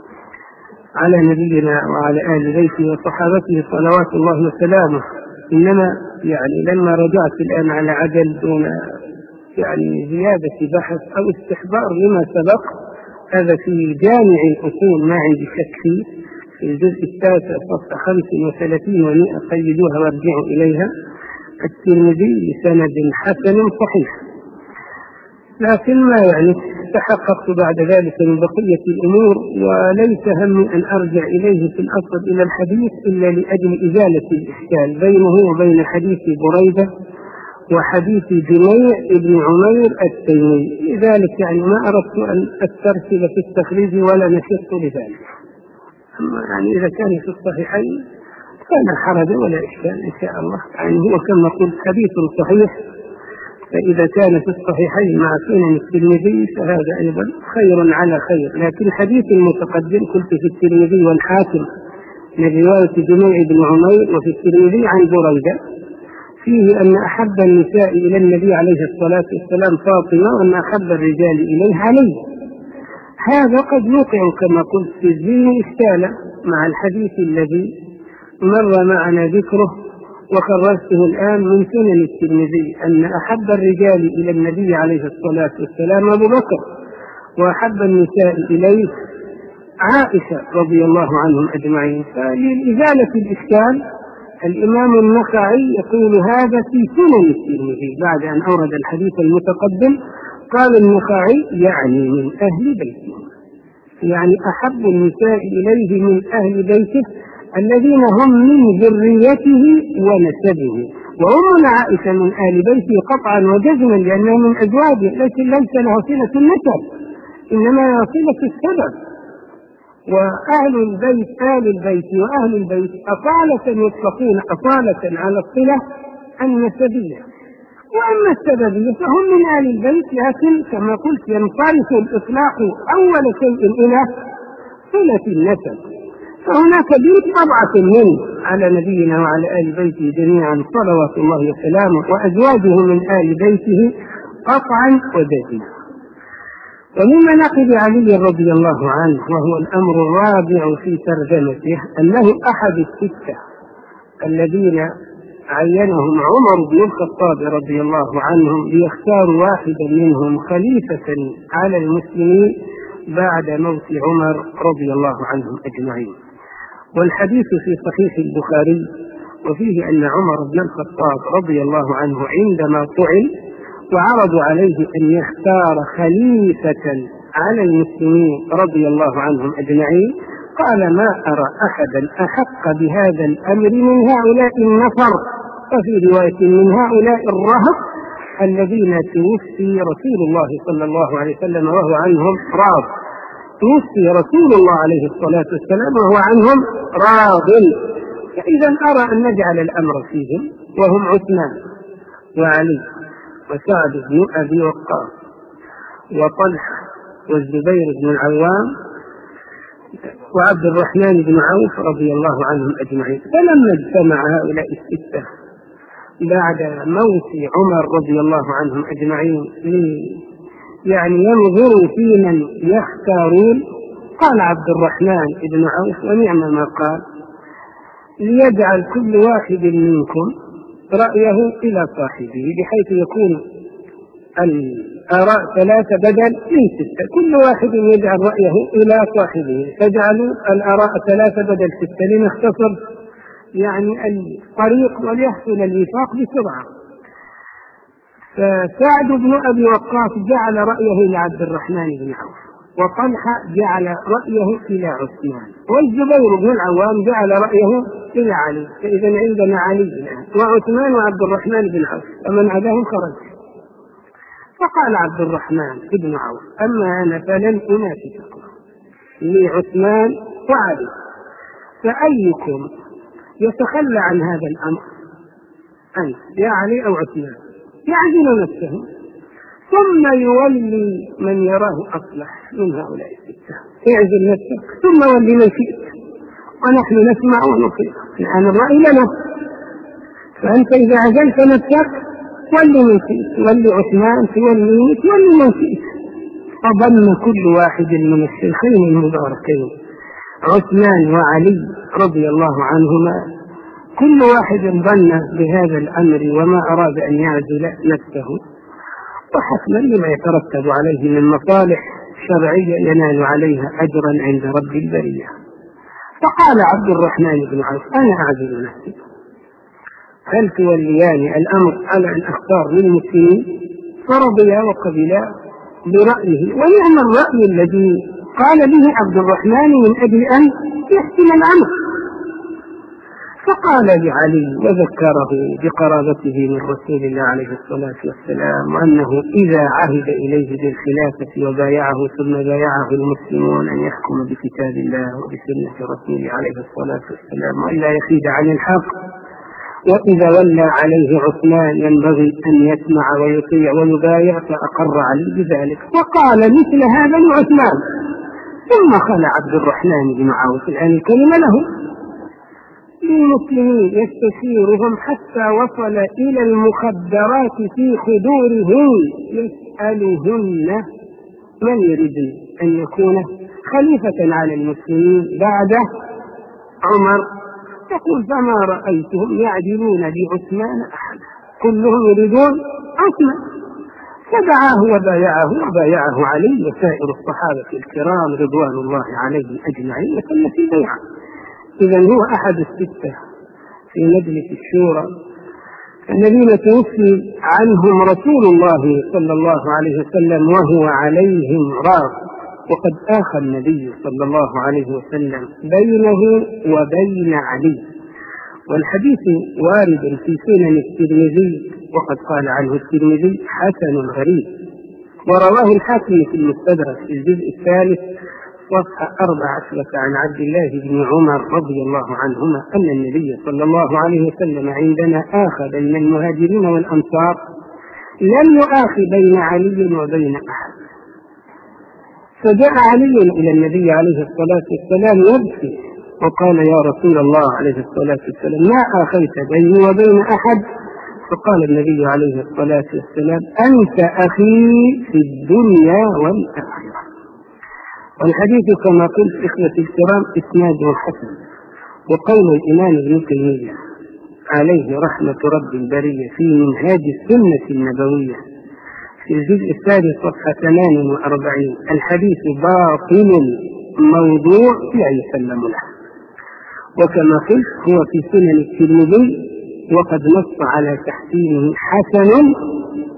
Speaker 1: على نبينا وعلى آل بيته وصحابته صلوات الله وسلامه. إنما يعني لما رجعت الآن على عجل دون يعني زيادة بحث أو استحضار لما سبق، هذا في جامع الأصول ما عندي شك فيه، في الجزء التاسع صفحة خمس وثلاثين ومئة، قيدوها وارجعوا إليها، الترمذي بسند حسن صحيح. لكن ما يعني تحققت بعد ذلك من بقية الأمور، وليس همي أن أرجع إليه في الأصل إلى الحديث إلا لأجل إزالة الإشكال بينه وبين حديث بريدة وحديث جميع ابن عمير التيمي. لذلك يعني ما أردت أن أسترسل في التخريج ولا نشط لذلك. أما يعني إذا كان في الصحيحين فلا حرج ولا إشكال إن شاء الله، يعني هو كما قلت حديث صحيح، فإذا كان في الصحيحين مع سنن الترمذي فهذا أيضا خير على خير. لكن حديث المتقدم قلت في الترمذي والحاكم من رواية جميع بن عمير وفي الترمذي عن بريدة فيه أن أحب النساء إلى النبي عليه الصلاة والسلام فاطمة، وأن أحب الرجال إليه علي. هذا قد يوقع كما قلت في الذهن إشكالا مع الحديث الذي مر معنا ذكره وكررته الآن من سنن الترمذي أن أحب الرجال إلى النبي عليه الصلاة والسلام أبو بكر، وأحب النساء إليه عائشة رضي الله عنهم أجمعين. فلإزالة الإشكال الإمام النخعي يقول هذا في سنن الترمذي بعد أن أورد الحديث المتقدم. قال النخعي يعني من أهل بيته، يعني أحب النساء إليه من أهل بيته الذين هم من ذريته ونسبه، وأمنا عائشة من آل بيته قطعا وجزما لأنها من أزواجه، لكن ليس له صلة النسب إنما صلة السبب. وأهل البيت آل البيت وأهل البيت أصالة يطلقون أصالة على الصلة النسبية، وأما السببية فهم من آل البيت، لكن كما قلت ينصرف الإطلاق أول شيء إلى صلة النسب. فهناك بيت طبعة منه على نبينا وعلى آل بيته جميعا صلوات الله وسلامه، وأزواجه من آل بيته قطعا وجزما. ومن مناقب علي رضي الله عنه وهو الأمر الرابع في ترجمته أنه أحد الستة الذين عينهم عمر بن الخطاب رضي الله عنهم ليختاروا واحدا منهم خليفة على المسلمين بعد موت عمر رضي الله عنهم أجمعين. والحديث في صحيح البخاري وفيه أن عمر بن الخطاب رضي الله عنه عندما طعن وعرضوا عليه أن يختار خليفة على المسلمين رضي الله عنهم أجمعين قال ما أرى أحدا أحق بهذا الأمر من هؤلاء النفر، وفي رواية من هؤلاء الرهط الذين توفي رسول الله صلى الله عليه وسلم وهو عنهم راض. توفي رسول الله عليه الصلاة والسلام وهو عنهم راض. فإذا أرى أن نجعل الأمر فيهم، وهم عثمان وعلي وسعد بن أبي وقاص وطلحة والزبير بن العوام وعبد الرحمن بن عوف رضي الله عنهم أجمعين. فلما اجتمع هؤلاء الستة بعد موت عمر رضي الله عنهم أجمعين يعني ينظروا في من يختارون، قال عبد الرحمن بن عوف ونعم ما قال: ليجعل كل واحد منكم رأيه إلى صاحبه، بحيث يكون الآراء ثلاثة بدل من ستة، كل واحد يجعل رأيه إلى صاحبه، فجعلوا الآراء ثلاثة بدل ستة لنختصر يعني الطريق وليحصل الوفاق بسرعة. فسعد بن أبي وقاص جعل رأيه إلى عبد الرحمن بن عوف، وطلحة جعل رأيه إلى عثمان، والزبير بن العوام جعل رأيه إلى علي. فإذا عندنا علي وعثمان وعبد الرحمن بن عوف، فمن عداهم خرج. فقال عبد الرحمن بن عوف: أما أنا فلن أنافسكم، لي عثمان وعلي، فأيكم يتخلى عن هذا الأمر، أنت يا علي أو عثمان؟ يعزل نفسه ثم يولي من يراه أصلح من هؤلاء الستة. يعزل نفسك ثم ولي من شئت، ونحن نسمع ونطيع، لأن الرأي لنا. فأنت إذا عزلت نفسك ولي من شئت، ولي عثمان، تولي تولي من شئت. فظن كل واحد من الشيخين المباركين عثمان وعلي رضي الله عنهما، كل واحد ظن بهذا الأمر وما أراد أن يعزل نفسه، وحسنا لما يترتب عليه من مصالح شرعية ينال عليها أجرا عند رب البرية. فقال عبد الرحمن بن عوف: أنا أعزل نفسي، هل توليان الأمر على أن أختار للمسلمين؟ فرضيا وقبلا برأيه، ونعم الرأي الذي قال به عبد الرحمن من أجل أن يحسن الأمر. فقال لعلي وذكره بقرابته من رسول الله عليه الصلاة والسلام، وأنه إذا عهد إليه بالخلافة وبايعه ثم بايعه المسلمون أن يحكم بكتاب الله وبسنة رسوله عليه الصلاة والسلام وإلا يحيد عن الحق، وإذا ولى عليه عثمان ينبغي أن يسمع ويطيع ويبايع، فأقر علي بذلك. وقال مثل هذا لعثمان. ثم خلع عبد الرحمن بن عوف الآن الكلمة له للمسلمين يستشيرهم حتى وصل إلى المخدرات في خدورهم يسألهن من يريد أن يكون خليفة على المسلمين بعد عمر. يقول: فما رأيتهم يعدلون بعثمان أحد، كلهم يريدون عثمان. فدعاه وبايعه وبايعه علي وسائر الصحابة الكرام رضوان الله عليهم أجمعين، وتم في بيعه. إذا هو أحد الستة في مجلس الشورى الذين توفي عنهم رسول الله صلى الله عليه وسلم وهو عليهم راض، وقد آخى النبي صلى الله عليه وسلم بينه وبين علي. والحديث وارد في سنن الترمذي، وقد قال عنه الترمذي حسن غريب، ورواه الحاكم في المستدرك في الجزء الثالث صفحة أربع عشرة عن عبد الله بن عمر رضي الله عنهما أن النبي صلى الله عليه وسلم عندما آخى بين المهاجرين والأنصار لم يآخي بين علي وبين أحد. فجاء علي إلى النبي عليه الصلاة والسلام يبكي وقال: يا رسول الله عليه الصلاة والسلام، ما آخيت بيني وبين أحد؟ فقال النبي عليه الصلاة والسلام: أنت أخي في الدنيا والآخرة. والحديث كما قلت إخوتي الكرام إسناده حسن. وقول الإمام ابن تيمية عليه رحمة رب البرية في منهاج السنة النبوية في الجزء الثالث صفحة ثمان وأربعين: الحديث باطل موضوع لا يسلم له. وكما قلت هو في سنن الترمذي، وقد نص على تحسينه حسن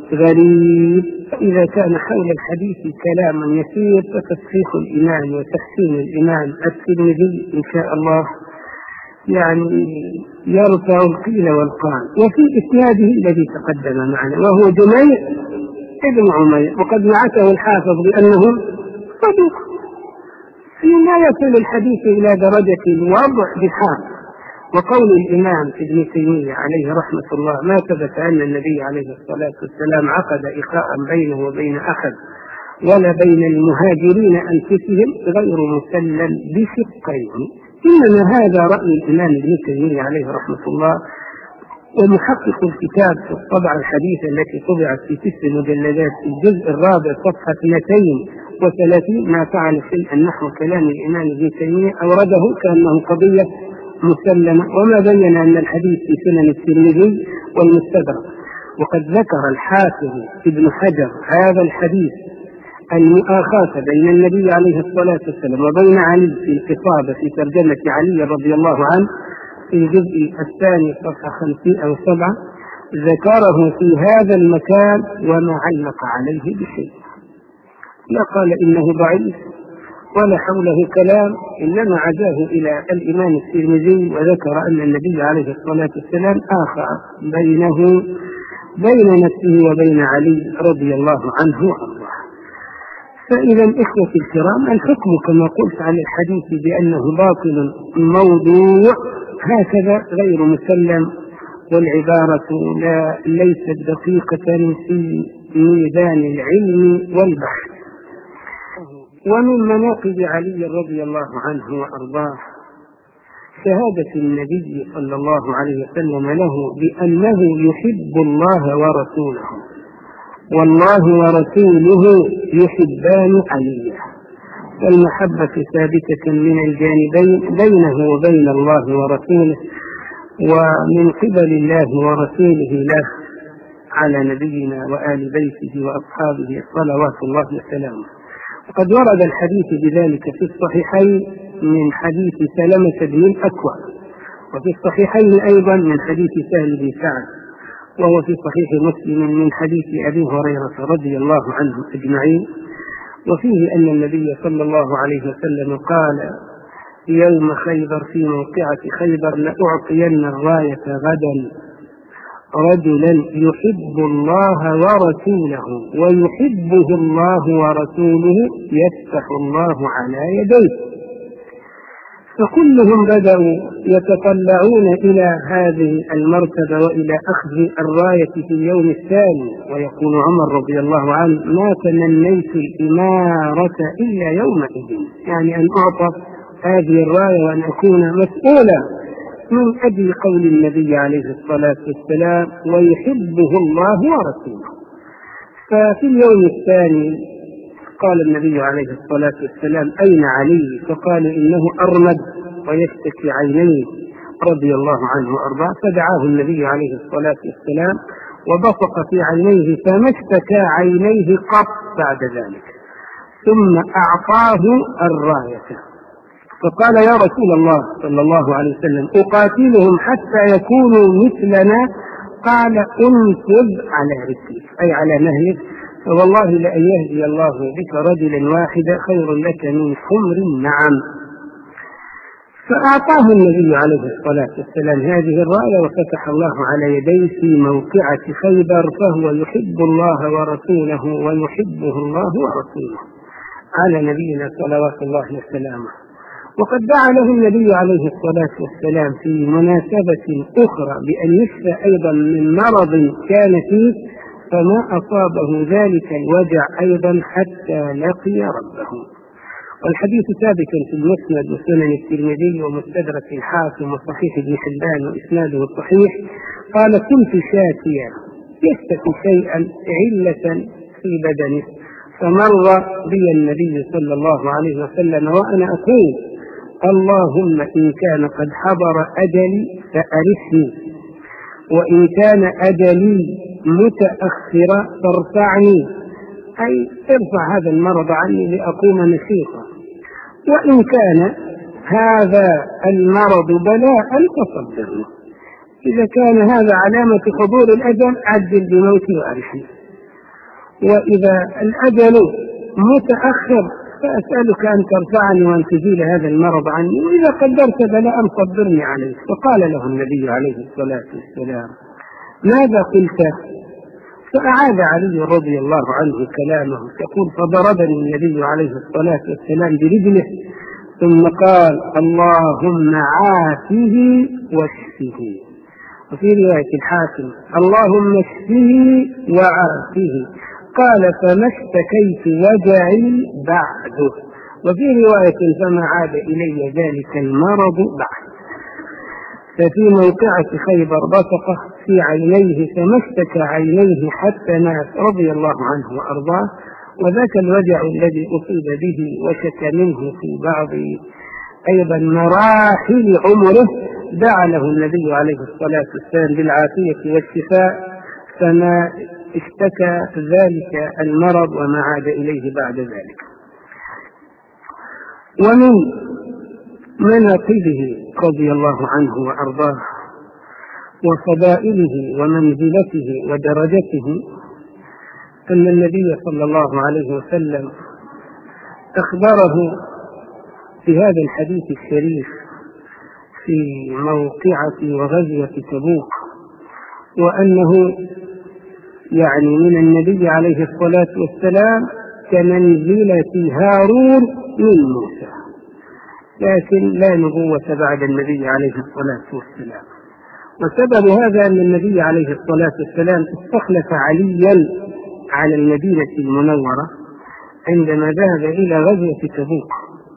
Speaker 1: غريب. فإذا كان حول الحديث كلام يسير فتصحيح الإمام وتحسين الإمام الترمذي إن شاء الله يعني يرفع القيل والقال. وفي إسناده الذي تقدم معنا وهو جميع ابن عمير، وقد نعته الحافظ بأنه صدوق، فيما يصل الحديث إلى درجة الوضع بحال. وقول الإمام ابن تيمية عليه رحمة الله ما ثبت أن النبي عليه الصلاة والسلام عقد إخاء بينه وبين أحد ولا بين المهاجرين أنفسهم غير مسلم بشقين، إنما هذا رأي الإمام ابن تيمية عليه رحمة الله. ومحقق الكتاب في الطبعة الحديثة التي طبعت في تسع مجلدات في الجزء الرابع صفحة اثنتين وثلاثين ما فعل شيئا نحو كلام الإمام ابن تيمية أورده كأنه قضية مسلمة، وما بين أن الحديث في سنن الترمذي والمستدرك. وقد ذكر الحافظ ابن حجر هذا الحديث المؤاخاة بين النبي عليه الصلاة والسلام وبين علي في الخطابة في ترجمة علي رضي الله عنه في الجزء الثاني صفحة خمسين أو سبعة، ذكره في هذا المكان وما علق عليه بشيء، لا قال إنه ضعيف ولا حوله كلام، إنما عزاه إلى الإمام الترمذي وذكر أن النبي عليه الصلاة والسلام آخى بينه بين نفسه وبين علي رضي الله عنه وأرضاه. فإذا إخوة الكرام، الحكم كما قلت عن الحديث بأنه باطل موضوع هكذا غير مسلم، والعبارة لا ليست دقيقة في ميدان العلم والبحث. ومن مناقب علي رضي الله عنه وأرضاه شهادة النبي صلى الله عليه وسلم له بأنه يحب الله ورسوله، والله ورسوله يحبان عليا، فالمحبة ثابتة من الجانبين بينه وبين الله ورسوله، ومن قبل الله ورسوله له على نبينا وآل بيته وأصحابه صلوات الله وسلامه. وقد ورد الحديث بذلك في الصحيحين من حديث سلمة بن الأكوع، وفي الصحيحين أيضا من حديث سهل بن سعد، وهو في صحيح مسلم من حديث أبي هريرة رضي الله عنه أجمعين. وفيه أن النبي صلى الله عليه وسلم قال يوم خيبر في موقعة خيبر لأعطين الراية غدا رجلا يحب الله ورسوله ويحبه الله ورسوله يفتح الله على يديه. فكلهم بدأوا يتطلعون إلى هذه المرتبة وإلى أخذ الراية في اليوم الثاني. ويقول عمر رضي الله عنه ما تمنيت الإمارة إلا يومئذ، يعني أن أعطى هذه الراية وأن أكون مسؤولا من أجل قول النبي عليه الصلاة والسلام ويحبه الله ورسوله. ففي اليوم الثاني قال النبي عليه الصلاة والسلام أين علي؟ فقال إنه أرمد ويشتكي عينيه رضي الله عنه وأرضاه، فدعاه النبي عليه الصلاة والسلام وبصق في عينيه فما اشتكى عينيه قط بعد ذلك، ثم أعطاه الراية فقال يا رسول الله صلى الله عليه وسلم أقاتلهم حتى يكونوا مثلنا؟ قال انفذ على رسلك أي على نهيك، فوالله لأن يهدي الله بك رجلا واحدا خير لك من حمر النعم. فأعطاه النبي عليه الصلاة والسلام هذه الراية وفتح الله على يديه في موقعة خيبر، فهو يحب الله ورسوله ويحبه الله ورسوله على نبينا صلوات الله وسلامه. وقد دعا له النبي عليه الصلاة والسلام في مناسبة أخرى بأن يشفى أيضا من مرض كان فيه، فما أصابه ذلك الوجع أيضا حتى لقي ربه. والحديث ثابت في المسند وسنن الترمذي ومستدرك الحاكم وصحيح ابن حبان وإسناده الصحيح. قال كنت شاكيا يشتكي شيئا علة في بدنه، فمر بي النبي صلى الله عليه وسلم وأنا أقول اللهم إن كان قد حضر أجلي فأرثني، وإن كان أجلي متأخرا فارفعني، أي ارفع هذا المرض عني لأقوم نشيطا، وإن كان هذا المرض بلاء فصبرني، إذا كان هذا علامة حضور الأجل عجل بموتي وأرثني. وإذا الأجل متأخر فأسألك أن ترفعني وأن تزيل هذا المرض عني، وإذا قدرت بلاء صبرني عليه. فقال له النبي عليه الصلاة والسلام: ماذا قلت؟ فأعاد علي رضي الله عنه كلامه، يقول: فضربني النبي عليه الصلاة والسلام برجله ثم قال: اللهم عافه واشفه. وفي رواية الحاكم: اللهم اشفه وعافه. قال: فما اشتكيت وجعي بعده. وفي رواية: فما عاد إلي ذلك المرض بعد. ففي موقعة خيبر بصقة في عينيه فما اشتكى عينيه حتى مات رضي الله عنه وأرضاه. وذاك الوجع الذي أصيب به وشكى منه في بعض أيضا مراحل عمره دعا له النبي عليه الصلاة والسلام بالعافية والشفاء، فما اشتكى ذلك المرض وما عاد إليه بعد ذلك. ومن مناقبه رضي الله عنه وأرضاه وفضائله ومنزلته ودرجته أن النبي صلى الله عليه وسلم أخبره في هذا الحديث الشريف في موقعة وغزوة تبوك، وأنه يعني من النبي عليه الصلاة والسلام كمنزلة هارون من موسى، لكن لا نبوة بعد النبي عليه الصلاة والسلام. وسبب هذا أن النبي عليه الصلاة والسلام استخلف عليا على المدينة المنورة عندما ذهب إلى غزوة تبوك،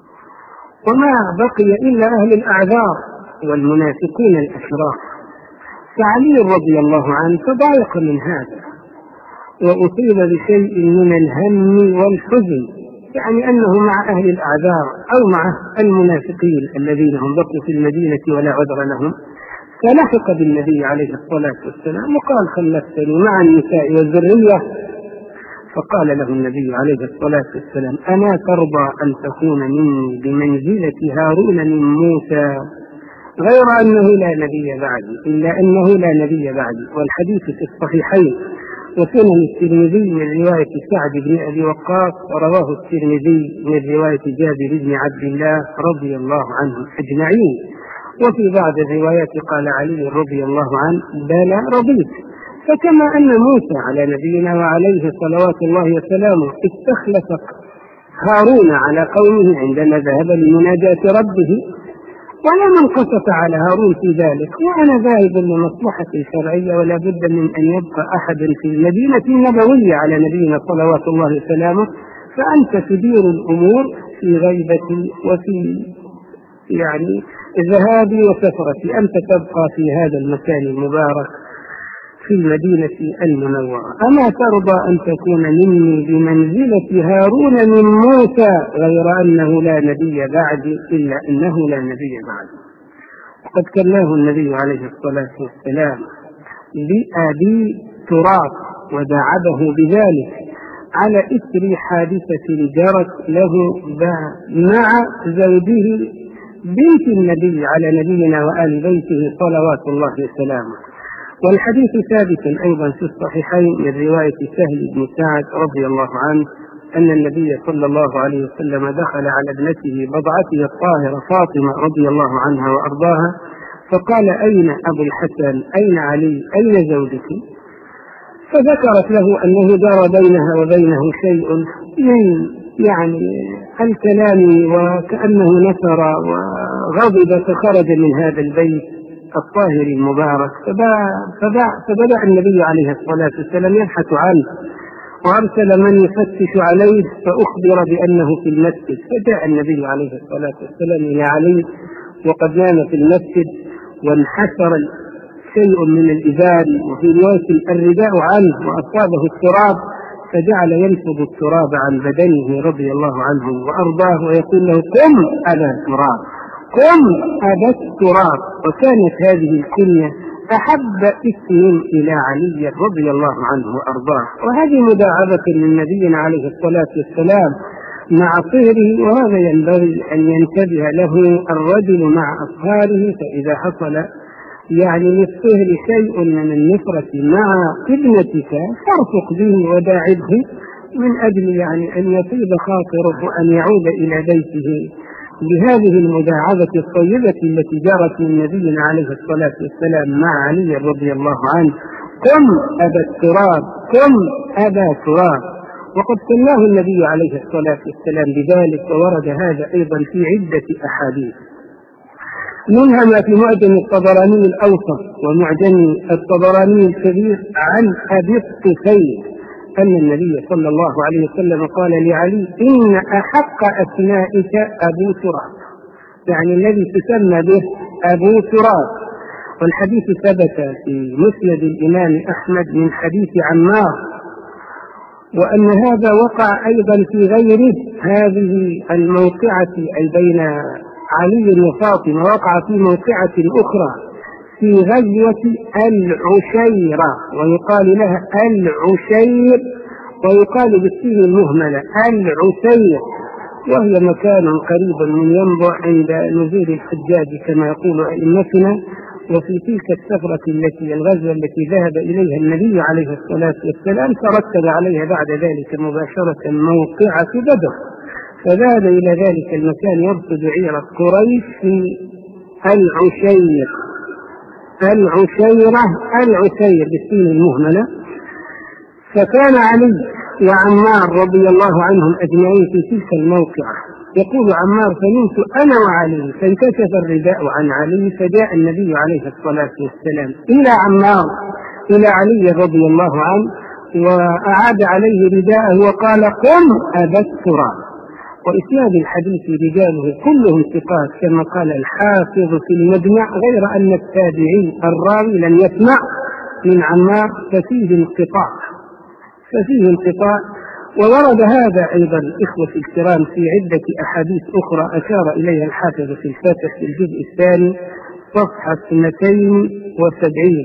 Speaker 1: وما بقي إلا أهل الأعذار والمنافقون الأشرار. فعلي رضي الله عنه تضايق من هذا وأصيب بشيء من الهم والحزن، يعني أنه مع أهل الأعذار أو مع المنافقين الذين هم بقوا في المدينة ولا عذر لهم. فلحق بالنبي عليه الصلاة والسلام وقال: خلفتني مع النساء والذرية. فقال له النبي عليه الصلاة والسلام: أما ترضى أن تكون مني بمنزلة هارون من موسى، غير أنه لا نبي بعدي، إلا أنه لا نبي بعدي. والحديث في الصحيحين وسنن الترمذي من رواية سعد بن أبي وقاص، ورواه الترمذي من رواية جابر بن عبد الله رضي الله عنهم أجمعين. وفي بعض الروايات قال علي رضي الله عنه: بلى رضيت. فكما أن موسى على نبينا وعليه صلوات الله وسلامه استخلف هارون على قومه عندما ذهب لمناجاة ربه، ولم انقصف على هارون في ذلك، وأنا ذاهب لمصلحة شرعية ولا بد من أن يبقى أحد في المدينة النبوية على نبينا صلوات الله وسلامه، فأنت تدير الأمور في غيبتي وفي يعني ذهابي وسفرتي، أنت تبقى في هذا المكان المبارك في المدينة المنورة. أما ترضى أن تكون مني بمنزلة هارون من موسى، غير أنه لا نبي بعدي، إلا أنه لا نبي بعدي. وقد كلاه النبي عليه الصلاة والسلام بأبي تراب وداعبه بذلك على إثر حادثة جرت له مع زوجه بنت النبي على نبينا وآل بيته صلوات الله وسلامه. والحديث ثابت أيضا في الصحيحين من رواية سهل بن سعد رضي الله عنه أن النبي صلى الله عليه وسلم دخل على ابنته بضعته الطاهرة فاطمة رضي الله عنها وأرضاها، فقال: أين أبو الحسن؟ أين علي؟ أين زوجك؟ فذكرت له أنه جرى بينها وبينه شيء من يعني الكلام، وكأنه نفر وغضب فخرج من هذا البيت الطاهر المبارك. فبدأ النبي عليه الصلاة والسلام يبحث عنه، وأرسل من يفتش عليه فأخبر بأنه في المسجد. فجاء النبي عليه الصلاة والسلام إلى علي وقد نام في المسجد وانحسر شيء من الإزار وفي رواية الرداء عنه وأصابه التراب، فجعل ينفض التراب عن بدنه رضي الله عنه وأرضاه ويقول له: قم أبا التراب، قم أبا التراب. وكانت هذه الكنية أحب اسم إلى علي رضي الله عنه وأرضاه. وهذه مداعبة من نبينا عليه الصلاة والسلام مع صهره، وهذا ينبغي أن ينتبه له الرجل مع أصهاره. فإذا حصل يعني للطهر شيء من النفرة مع ابنتك فارفق به وداعبه من أجل يعني أن يطيب خاطره وأن يعود إلى بيته بهذه المداعبة الطيبة التي جرت من نبينا عليه الصلاة والسلام مع علي رضي الله عنه: قم أبا التراب، قم أبا تراب. وقد سماه النبي عليه الصلاة والسلام بذلك، وورد هذا أيضا في عدة أحاديث، منها ما في معجم الطبراني الأوسط ومعجم الطبراني الكبير عن أبي الطفيل أن النبي صلى الله عليه وسلم قال لعلي: إن أحق أسمائك أبو تراب، يعني الذي تسمى به أبو تراب. والحديث ثبت في مسند الإمام أحمد من حديث عمار، وأن هذا وقع أيضا في غيره هذه الموقعة، أي بين علي وفاطمة، وقع في موقعة أخرى في غزوة العشيرة، ويقال لها العشير، ويقال بالسين المهملة العسير، وهي مكان قريب من ينبع عند نزول الحجاج كما يقول أئمتنا. وفي تلك السفرة التي الغزوة التي ذهب إليها النبي عليه الصلاة والسلام ترتب عليها بعد ذلك مباشرة موقعة بدر، فذهب إلى ذلك المكان يرصد عير قريش في العشير، العشيرة العسير بالسين المهملة. فكان علي وعمار رضي الله عنهم أجمعين في تلك الموقعة. يقول عمار: فنمت أنا وعلي فانكشف الرداء عن علي، فجاء النبي عليه الصلاة والسلام إلى عمار إلى علي رضي الله عنه وأعاد عليه رداءه وقال: قم أبا التراب. وإسناد الحديث رجاله كلهم ثقات كما قال الحافظ في المجمع، غير أن التابعي الراوي لم يسمع من عمار ففيه انقطاع ففيه انقطاع وورد هذا أيضا إخوة الكرام في عدة أحاديث أخرى أشار إليها الحافظ في الفتح في الجزء الثاني صفحة اثنتين وسبعين.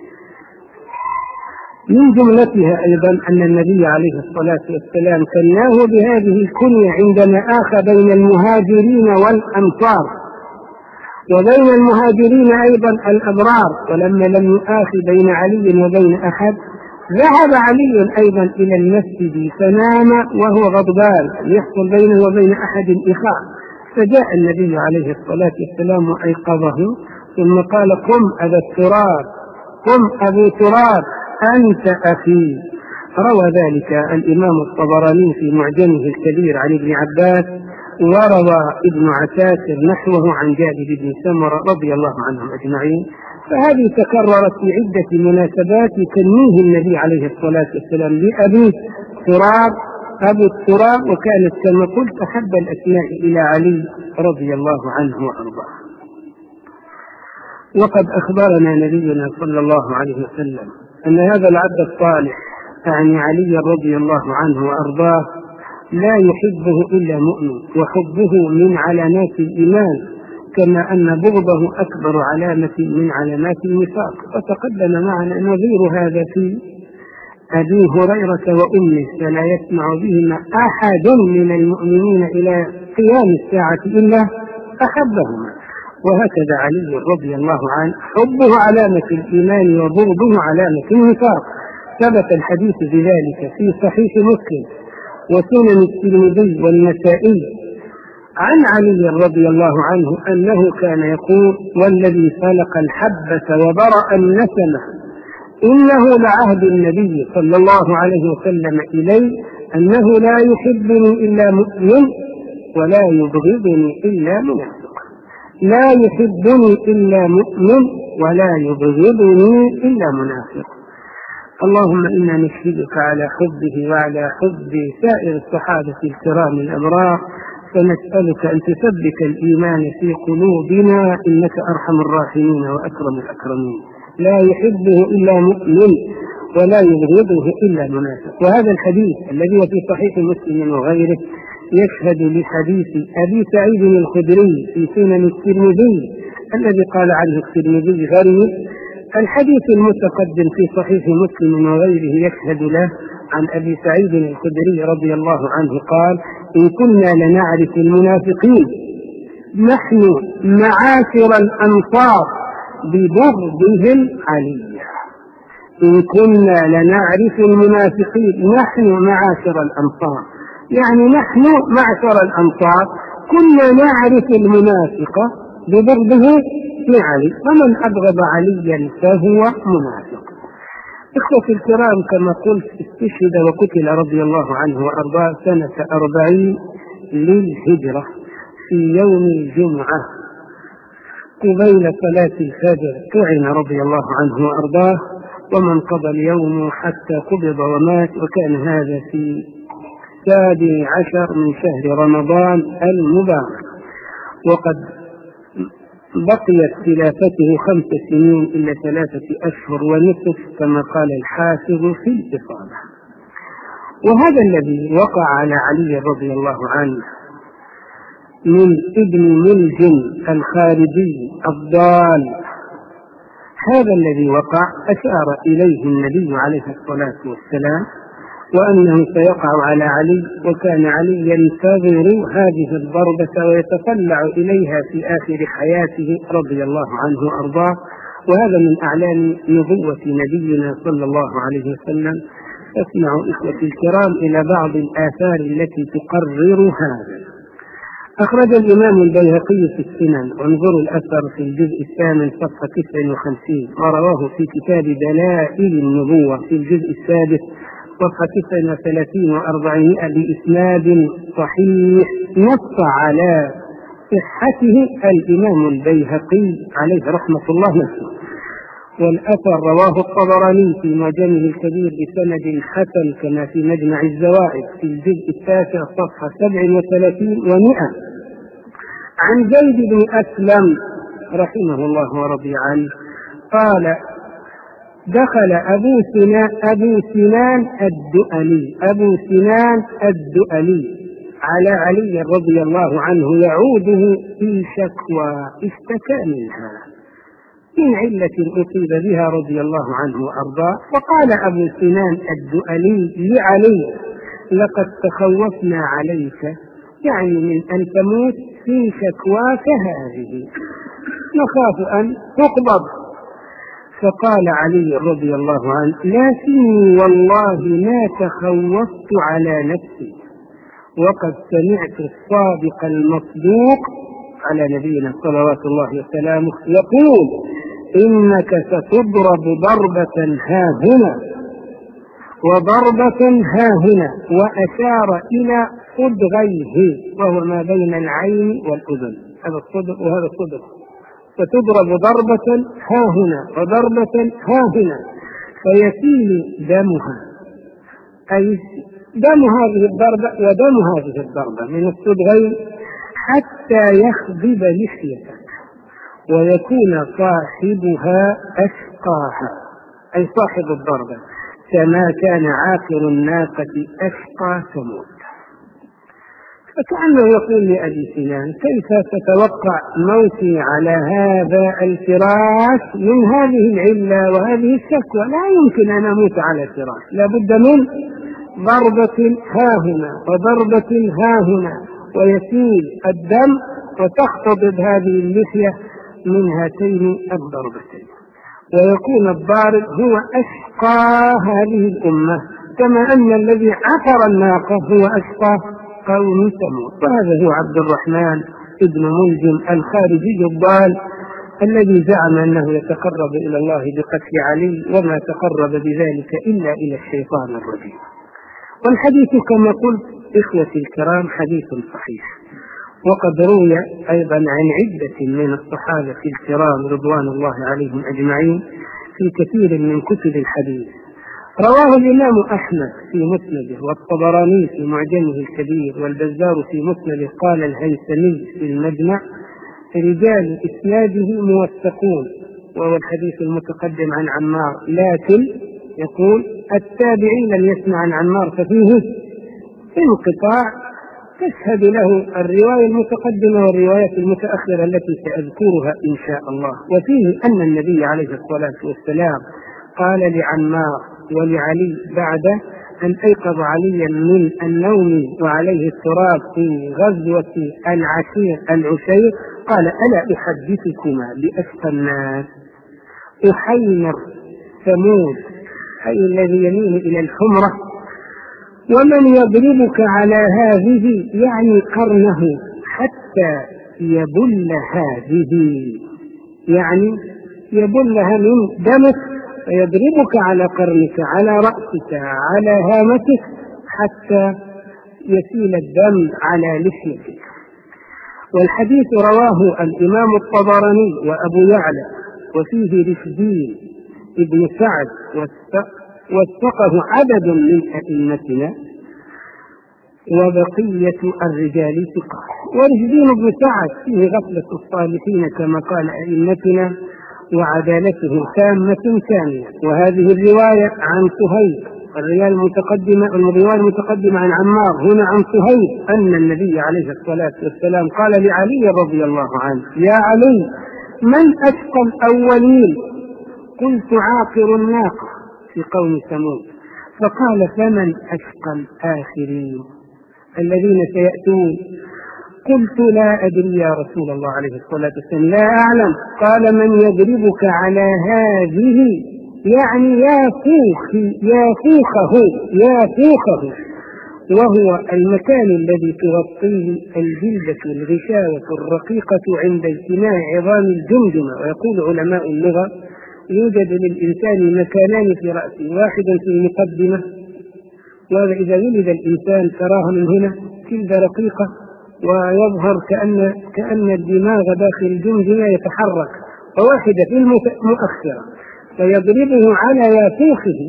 Speaker 1: من جملتها أيضا أن النبي عليه الصلاة والسلام كناه بهذه الكنية عندما آخى بين المهاجرين والأنصار، وبين المهاجرين أيضا الأبرار، ولما لم يؤاخي بين علي وبين أحد ذهب علي أيضا إلى المسجد فنام وهو غضبان يحصل بينه وبين أحد إخاء، فجاء النبي عليه الصلاة والسلام وأيقظه ثم قال: قم أبا التراب، قم أبو تراب، أنت أخي. روى ذلك الإمام الطبراني في معجمه الكبير عن ابن عباس، وروى ابن عساكر نحوه عن جابر بن سمرة رضي الله عنهم أجمعين. فهذه تكررت في عدة مناسبات تنميه النبي عليه الصلاة والسلام لأبي تراب أبو التراب، وكانت كما قلت أحب الأسماء إلى علي رضي الله عنه وأرضاه. وقد أخبرنا نبينا صلى الله عليه وسلم أن هذا العبد الصالح يعني علي رضي الله عنه وأرضاه لا يحبه إلا مؤمن، وحبه من علامات الإيمان، كما أن بغضه أكبر علامة من علامات النفاق. وتقدم معنا نظير هذا في أبي هريرة وأمه: فلا يسمع بهما أحد من المؤمنين إلى قيام الساعة إلا أحبهما. وهكذا علي رضي الله عنه حبه علامة الإيمان وبغضه علامة النفاق. ثبت الحديث بذلك في صحيح مسلم وسنن الترمذي والنسائي عن علي رضي الله عنه أنه كان يقول: والذي خلق الحبة وبرأ النسمة إنه لعهد النبي صلى الله عليه وسلم إلي أنه لا يحبني إلا مؤمن ولا يبغضني إلا منافق، لا يحبني إلا مؤمن ولا يبغضني إلا منافق. اللهم إنا نشهدك على حبه وعلى حب سائر الصحابة الكرام الأبرار، فنسألك أن تثبت الإيمان في قلوبنا إنك أرحم الراحمين وأكرم الأكرمين. لا يحبه إلا مؤمن ولا يبغضه إلا منافق. وهذا الحديث الذي هو في صحيح مسلم وغيره يشهد لحديث أبي سعيد الخدري في سنن الترمذي الذي قال عنه الترمذي غريب. الحديث المتقدم في صحيح مسلم وغيره يشهد له عن أبي سعيد الخدري رضي الله عنه قال: إن كنا لنعرف المنافقين نحن معاشر الأنصار ببغضهم عليا. إن كنا لنعرف المنافقين نحن معاشر الأنصار، يعني نحن معشر الأنصار كنا نعرف المنافق ببغضه لعلي، ومن أبغض عليا فهو منافق. إخوتي الكرام، كما قلت استشهد وقتل رضي الله عنه وأرضاه سنة أربعين للهجرة في يوم الجمعة قبيل صلاة الفجر، طعن رضي الله عنه وأرضاه، ومن قضى اليوم حتى قبض ومات، وكان هذا في السابع عشر من شهر رمضان المبارك. وقد بقيت خلافته خمس سنين إلا ثلاثة أشهر ونصف كما قال الحافظ في الإصابة. وهذا الذي وقع على علي رضي الله عنه من ابن ملجم الخارجي الضال، هذا الذي وقع أشار إليه النبي عليه الصلاة والسلام وأنه سيقع على علي، وكان علي ينتظر هذه الضربة ويتطلع إليها في آخر حياته رضي الله عنه وأرضاه. وهذا من أعلام نبوة نبينا صلى الله عليه وسلم. اسمعوا إخوتي الكرام إلى بعض الآثار التي تقرر هذا. أخرج الإمام البيهقي في السنن، وانظروا الأثر في الجزء الثامن صفحة تسعة وخمسين، ورواه في كتاب دلائل النبوة في الجزء السادس صفحة تسعة وثلاثين وأربعمائة بإسناد صحيح، نص على صحته الإمام البيهقي عليه رحمة الله نفسه. والأثر رواه الطبراني في معجمه الكبير بسند حسن كما في مجمع الزوائد في الجزء التاسع صفحة سبع وثلاثين ومئة عن زيد بن أسلم رحمه الله ورضي عنه قال: دخل أبو سنان, أبو سنان الدؤلي أبو سنان الدؤلي على علي رضي الله عنه يعوده في شكوى اشتكى منها من علة أصيب بها رضي الله عنه وأرضاه. وقال أبو سنان الدؤلي لعلي: لقد تخوفنا عليك، يعني من أن تموت في شكواك هذه، نخاف أن تقبض. فقال علي رضي الله عنه: لكني والله ما تخوفت على نفسي، وقد سمعت الصادق المصدوق على نبينا صلوات الله وسلامه يقول: إنك ستضرب ضربة ها هنا وضربة ها هنا، وأشار إلى صدغيه وهو ما بين العين والأذن، هذا الصدغ وهذا الصدغ، فتضرب ضربة ها هنا وضربة ها هنا فيسيل دمها، أي دم هذه الضربة ودم هذه الضربة من الصدغين حتى يخضب لحيتك ويكون صاحبها أشقاها، أي صاحب الضربة، كما كان عاقر الناقة أشقى ثمود. فكأنه يقول لأبي سنان: كيف تتوقع موتي على هذا الفراش من هذه العلة وهذه الشكوى؟ لا يمكن أن أموت على الفراش، لابد من ضربة ها هنا وضربة ها هنا ويسيل الدم وتختضب هذه اللحية من هاتين الضربتين، ويكون الضارب هو أشقى هذه الأمة، كما أن الذي عثر الناقة هو أشقى قوم ثمود. وهذا هو عبد الرحمن ابن ملجم الخارجي الضال الذي زعم أنه يتقرب إلى الله بقتل علي، وما تقرب بذلك إلا إلى الشيطان الرجيم. والحديث كما قلت إخوتي الكرام حديث صحيح، وقد روي أيضا عن عدة من الصحابة الكرام رضوان الله عليهم أجمعين في كثير من كتب الحديث. رواه الإمام أحمد في مسنده، والطبراني في معجمه الكبير، والبزار في مسنده. قال الهيثمي في المجمع: رجال إسناده موثقون، وهو الحديث المتقدم عن عمار، لكن يقول التابعي لم يسمع عن عمار ففيه انقطاع تشهد له الرواية المتقدمة والروايات المتأخرة التي سأذكرها إن شاء الله. وفيه أن النبي عليه الصلاة والسلام قال لعمار ولعلي بعد أن أيقظ عليا من النوم وعليه التراب في غزوة العشير العشير، قال: ألا أحدثكما بأشقى الناس؟ أحيمر ثمود أي الذي يميل إلى الحمرة. ومن يضربك على هذه يعني قرنه حتى يبل هذه، يعني يبلها من دمك، فيضربك على قرنك على رأسك على هامتك حتى يسيل الدم على لحيتك. والحديث رواه الإمام الطبراني وأبو يعلى، وفيه رشدين ابن سعد وثقه عدد من أئمتنا وبقية الرجال ثقة. ورشدين بن سعد فيه غفلة الصالحين كما قال أئمتنا، وعدالته تامة كاملة. وهذه الرواية عن سهيل، الرواية المتقدمة الرواية المتقدمة عن عمار، هنا عن سهيل أن النبي عليه الصلاة والسلام قال لعلي رضي الله عنه: يا علي من أشقى الأولين؟ قلت عاقر الناقة في قوم ثمود. فقال: فمن أشقى الآخرين الذين سيأتون؟ قلت: لا أدري يا رسول الله عليه الصلاة والسلام، لا أعلم. قال: من يضربك على هذه يعني يا فوخي يا فوخه يا فوخه، وهو المكان الذي تغطيه الجلدة الغشاوة الرقيقة عند اجتماع عظام الجمجمة. ويقول علماء اللغة: يوجد للإنسان مكانان في رأسه، واحد في المقدمة، وهذا إذا ولد الإنسان تراها من هنا جلدة رقيقة ويظهر كأن كأن الدماغ داخل الجمجمة يتحرك، وواحدة في المؤخرة. فيضربه على يافوخه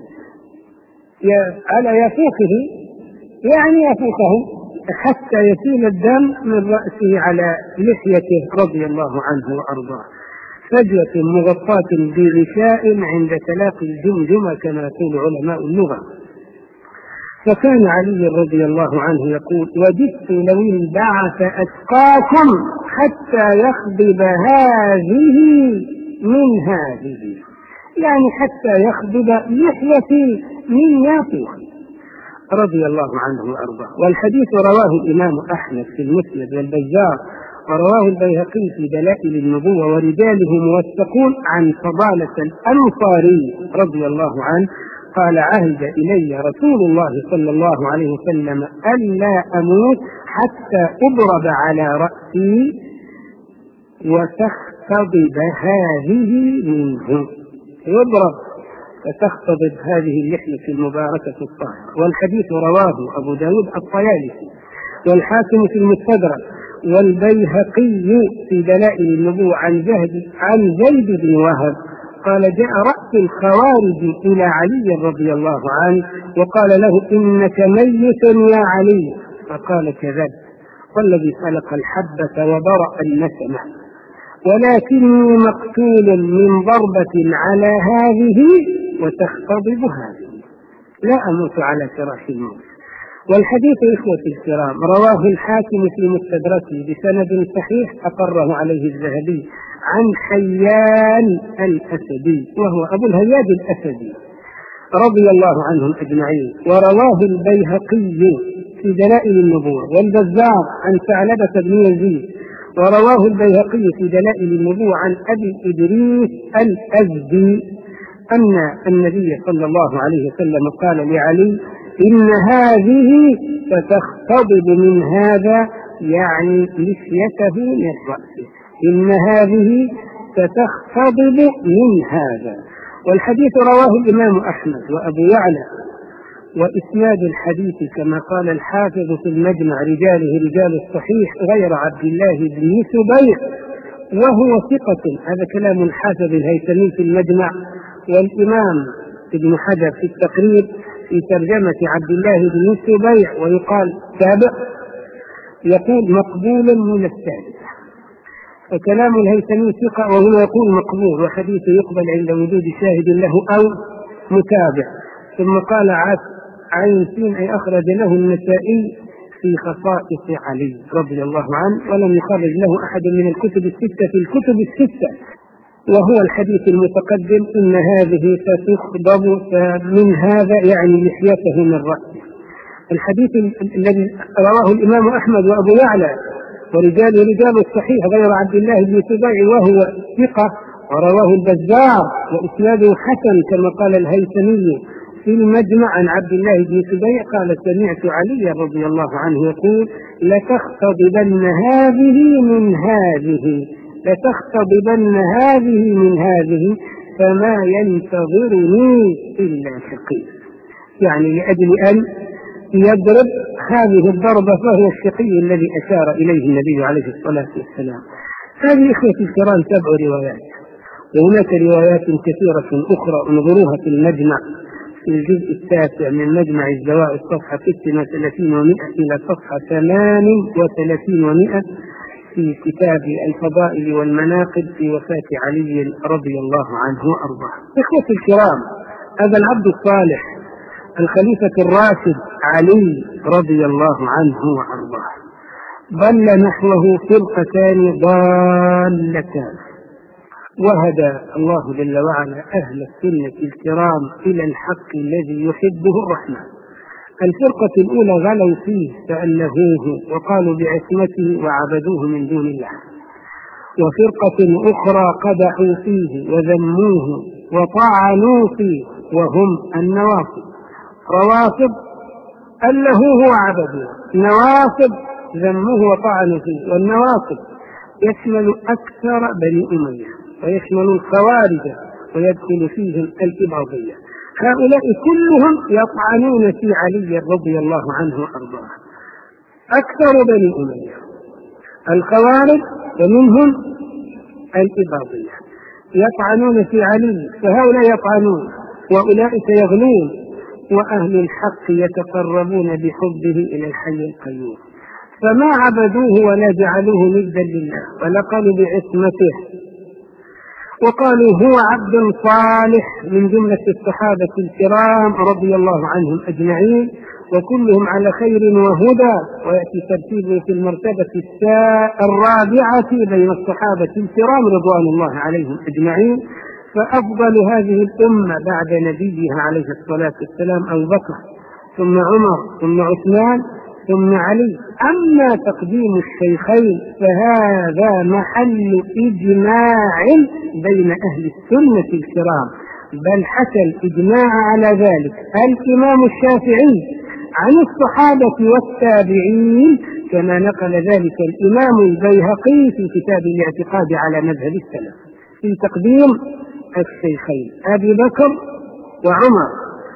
Speaker 1: على يافوخه يعني يافوخه حتى يسيل الدم من رأسه على لحيته رضي الله عنه وأرضاه، فجوة مغطاة بغشاء عند تلاقي الجمجمة كما يقول علماء اللغة. فكان علي رضي الله عنه يقول: وددت لو انبعث أشقاكم حتى يخضب هذه من هذه، يعني حتى يخضب لحيتي من يافوخي رضي الله عنه وأرضاه. والحديث رواه الإمام أحمد في المسند والبزار، ورواه البيهقي في دلائل النبوة، ورجاله موثقون عن فضالة الأنصاري رضي الله عنه قال: عهد إلي رسول الله صلى الله عليه وسلم ألا أموت حتى أضرب على رأسي وتختضب هذه منه، يضرب فتختضب هذه اللحية المباركة الطاهرة. والحديث رواه أبو داود الطيالسي والحاكم في المستدرك والبيهقي في دلائل النبوة عن زهد عن زيد بن وهب قال: جاء رأس الخوارج إلى علي رضي الله عنه وقال له: إنك ميت يا علي. فقال: كذبت والذي خلق الحبة وبرأ النسمة، ولكني مقتول من ضربة على هذه وتختضب هذه، لا أموت على فراش الموت. والحديث إخوة الكرام رواه الحاكم في مستدركه بسند صحيح أقره عليه الذهبي عن حيان الأسدي وهو أبو الهياج الأسدي رضي الله عنهم أجمعين. ورواه البيهقي في دلائل النبوة والبزار عن ثعلبة بن يزيد، ورواه البيهقي في دلائل النبوة عن أبي إدريس الأزدي أن النبي صلى الله عليه وسلم قال لعلي: إن هذه ستختضب من هذا، يعني لحيته من رأسه، إن هذه ستختضب من هذا. والحديث رواه الإمام أحمد وأبو يعلى، وإسناد الحديث كما قال الحافظ في المجمع رجاله رجال الصحيح غير عبد الله بن سبيع وهو ثقة. هذا كلام الحافظ الهيثمي في المجمع، والإمام ابن حجر في التقريب في ترجمة عبد الله بن سبيع ويقال تابع، يقول مقبول من الثالث. فكلام الهيثمي ثقة وهنا يقول مقبول، وحديثه يقبل عند وجود شاهد له أو متابع. ثم قال عين سين أي أخرج له النسائي في خصائص علي رضي الله عنه، ولم يخرج له أحد من الكتب الستة في الكتب الستة، وهو الحديث المتقدم: إن هذه ستخضب من هذا، يعني لحيته من رأسه. الحديث الذي رواه الإمام أحمد وأبو يعلى ورجال رجال الصحيح غير عبد الله بن سبيع وهو ثقة، ورواه البزار وإسناده حسن كما قال الهيثمي في المجمع عن عبد الله بن سبيع قال سمعت علي رضي الله عنه يقول لتختضبن هذه من هذه لتختضبن هذه من هذه فما ينتظرني إلا شقي، يعني لأجل أن يضرب هذه الضربة فهو الشقي الذي أشار إليه النبي عليه الصلاة والسلام. هذه إخوتي الكرام سبع روايات، وهناك روايات كثيرة أخرى انظروها في المجمع في الجزء التاسع من مجمع الزوائد صفحة ستة وثلاثين ومئة إلى صفحة ثمان وثلاثين ومئة في كتاب الفضائل والمناقب في وفاة علي رضي الله عنه وأرضاه. إخوتي الكرام، هذا العبد الصالح الخليفة الراشد علي رضي الله عنه وأرضاه ضل نحوه فرقتان ضالتان، وهدى الله جل وعلا أهل السنة الكرام إلى الحق الذي يحبه الرحمن. الفرقة الأولى غلوا فيه فألهوه وقالوا بعصمته وعبدوه من دون الله، وفرقة أخرى قدحوا فيه وذموه وطعنوا فيه وهم النواصب. روافض ألهوه وعبدوه، نواصب ذموه وطعنوا فيه، والنواصب يشمل أكثر بني أمية ويشمل الخوارج ويدخل فيهم الإباضية. هؤلاء كلهم يطعنون في علي رضي الله عنه وأرضاه، أكثر بني أمية الخوارج ومنهم الإباضية يطعنون في علي، فهؤلاء يطعنون وأولئك يغلون، وأهل الحق يتقربون بحبه إلى الحي القيوم، فما عبدوه ولا جعلوه ندا لله ولا قالوا بعصمته، وقالوا هو عبد صالح من جملة الصحابة الكرام رضي الله عنهم أجمعين، وكلهم على خير وهدى، ويأتي ترتيبه في المرتبة الرابعة بين الصحابة الكرام رضوان الله عليهم أجمعين. فأفضل هذه الأمة بعد نبيها عليه الصلاة والسلام أبو بكر ثم عمر ثم عثمان ثم علي. أما تقديم الشيخين فهذا محل إجماع بين أهل السنة الكرام، بل حكى الإجماع على ذلك الإمام الشافعي عن الصحابة والتابعين، كما نقل ذلك الإمام البيهقي في كتاب الاعتقاد على مذهب السلف في تقديم الشيخين أبي بكر وعمر.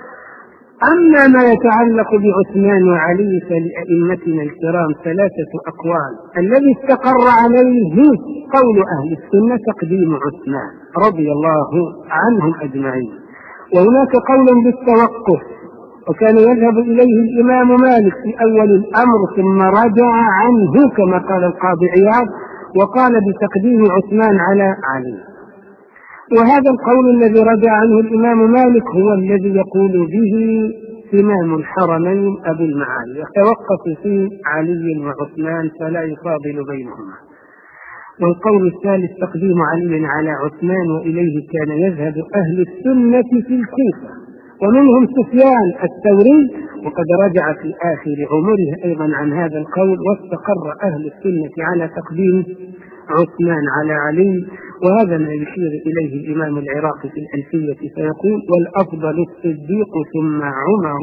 Speaker 1: أما ما يتعلق بعثمان وعلي فلأئمتنا الكرام ثلاثة أقوال. الذي استقر عليه قول أهل السنة تقديم عثمان رضي الله عنهم أجمعين، وهناك قول بالتوقف وكان يذهب إليه الإمام مالك في أول الأمر ثم رجع عنه كما قال القاضي عياض وقال بتقديم عثمان على علي. وهذا القول الذي رجع عنه الإمام مالك هو الذي يقول به إمام الحرمين أبو المعالي، يتوقف في علي وعثمان فلا يفاضل بينهما. والقول الثالث تقديم علي على عثمان، وإليه كان يذهب أهل السنة في الكوفة ومنهم سفيان الثوري، وقد رجع في آخر عمره أيضا عن هذا القول، واستقر أهل السنة على تقديم عثمان على علي. وهذا ما يشير إليه الإمام العراقي في الألفية فيقول والأفضل الصديق ثم عمر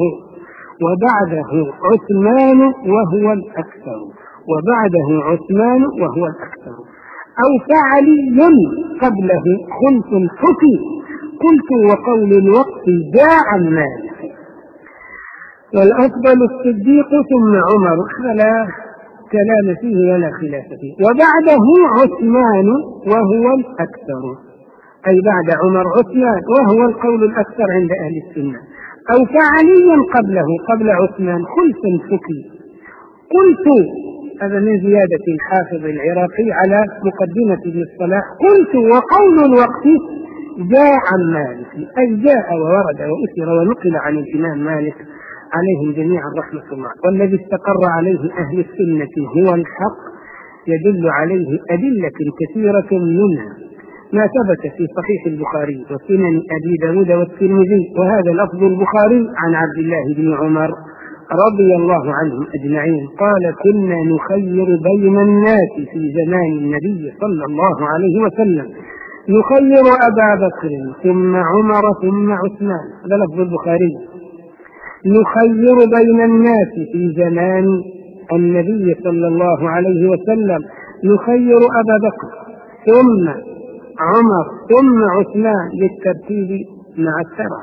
Speaker 1: وبعده عثمان وهو الأكثر وبعده عثمان وهو الأكثر أو فعلي قبله خلف حكي قلت وقول الوقت جاء المال. والأفضل الصديق ثم عمر فلا كلام فيه ولا خلاف فيه، وبعده عثمان وهو الأكثر، أي بعد عمر عثمان وهو القول الأكثر عند أهل السنة، أو فعليا قبله قبل عثمان خلف فكي. قلت هذا من زيادة الحافظ العراقي على مقدمة ابن الصلاح، قلت وقول الوقت جاء عن مالك، أي جاء وورد وأثر ونقل عن الإمام مالك عليهم جميعا رحمة الله. والذي استقر عليه أهل السنة هو الحق، يدل عليه أدلة كثيرة منها ما ثبت في صحيح البخاري وسنن أبي داود والترمذي، وهذا لفظ البخاري عن عبد الله بن عمر رضي الله عنهم أجمعين قال كنا نخير بين الناس في زمان النبي صلى الله عليه وسلم نخير أبا بكر ثم عمر ثم عثمان، هذا لفظ البخاري. نخير بين الناس في زمان النبي صلى الله عليه وسلم، نخير أبا بكر ثم عمر ثم عثمان بالترتيب مع الترى.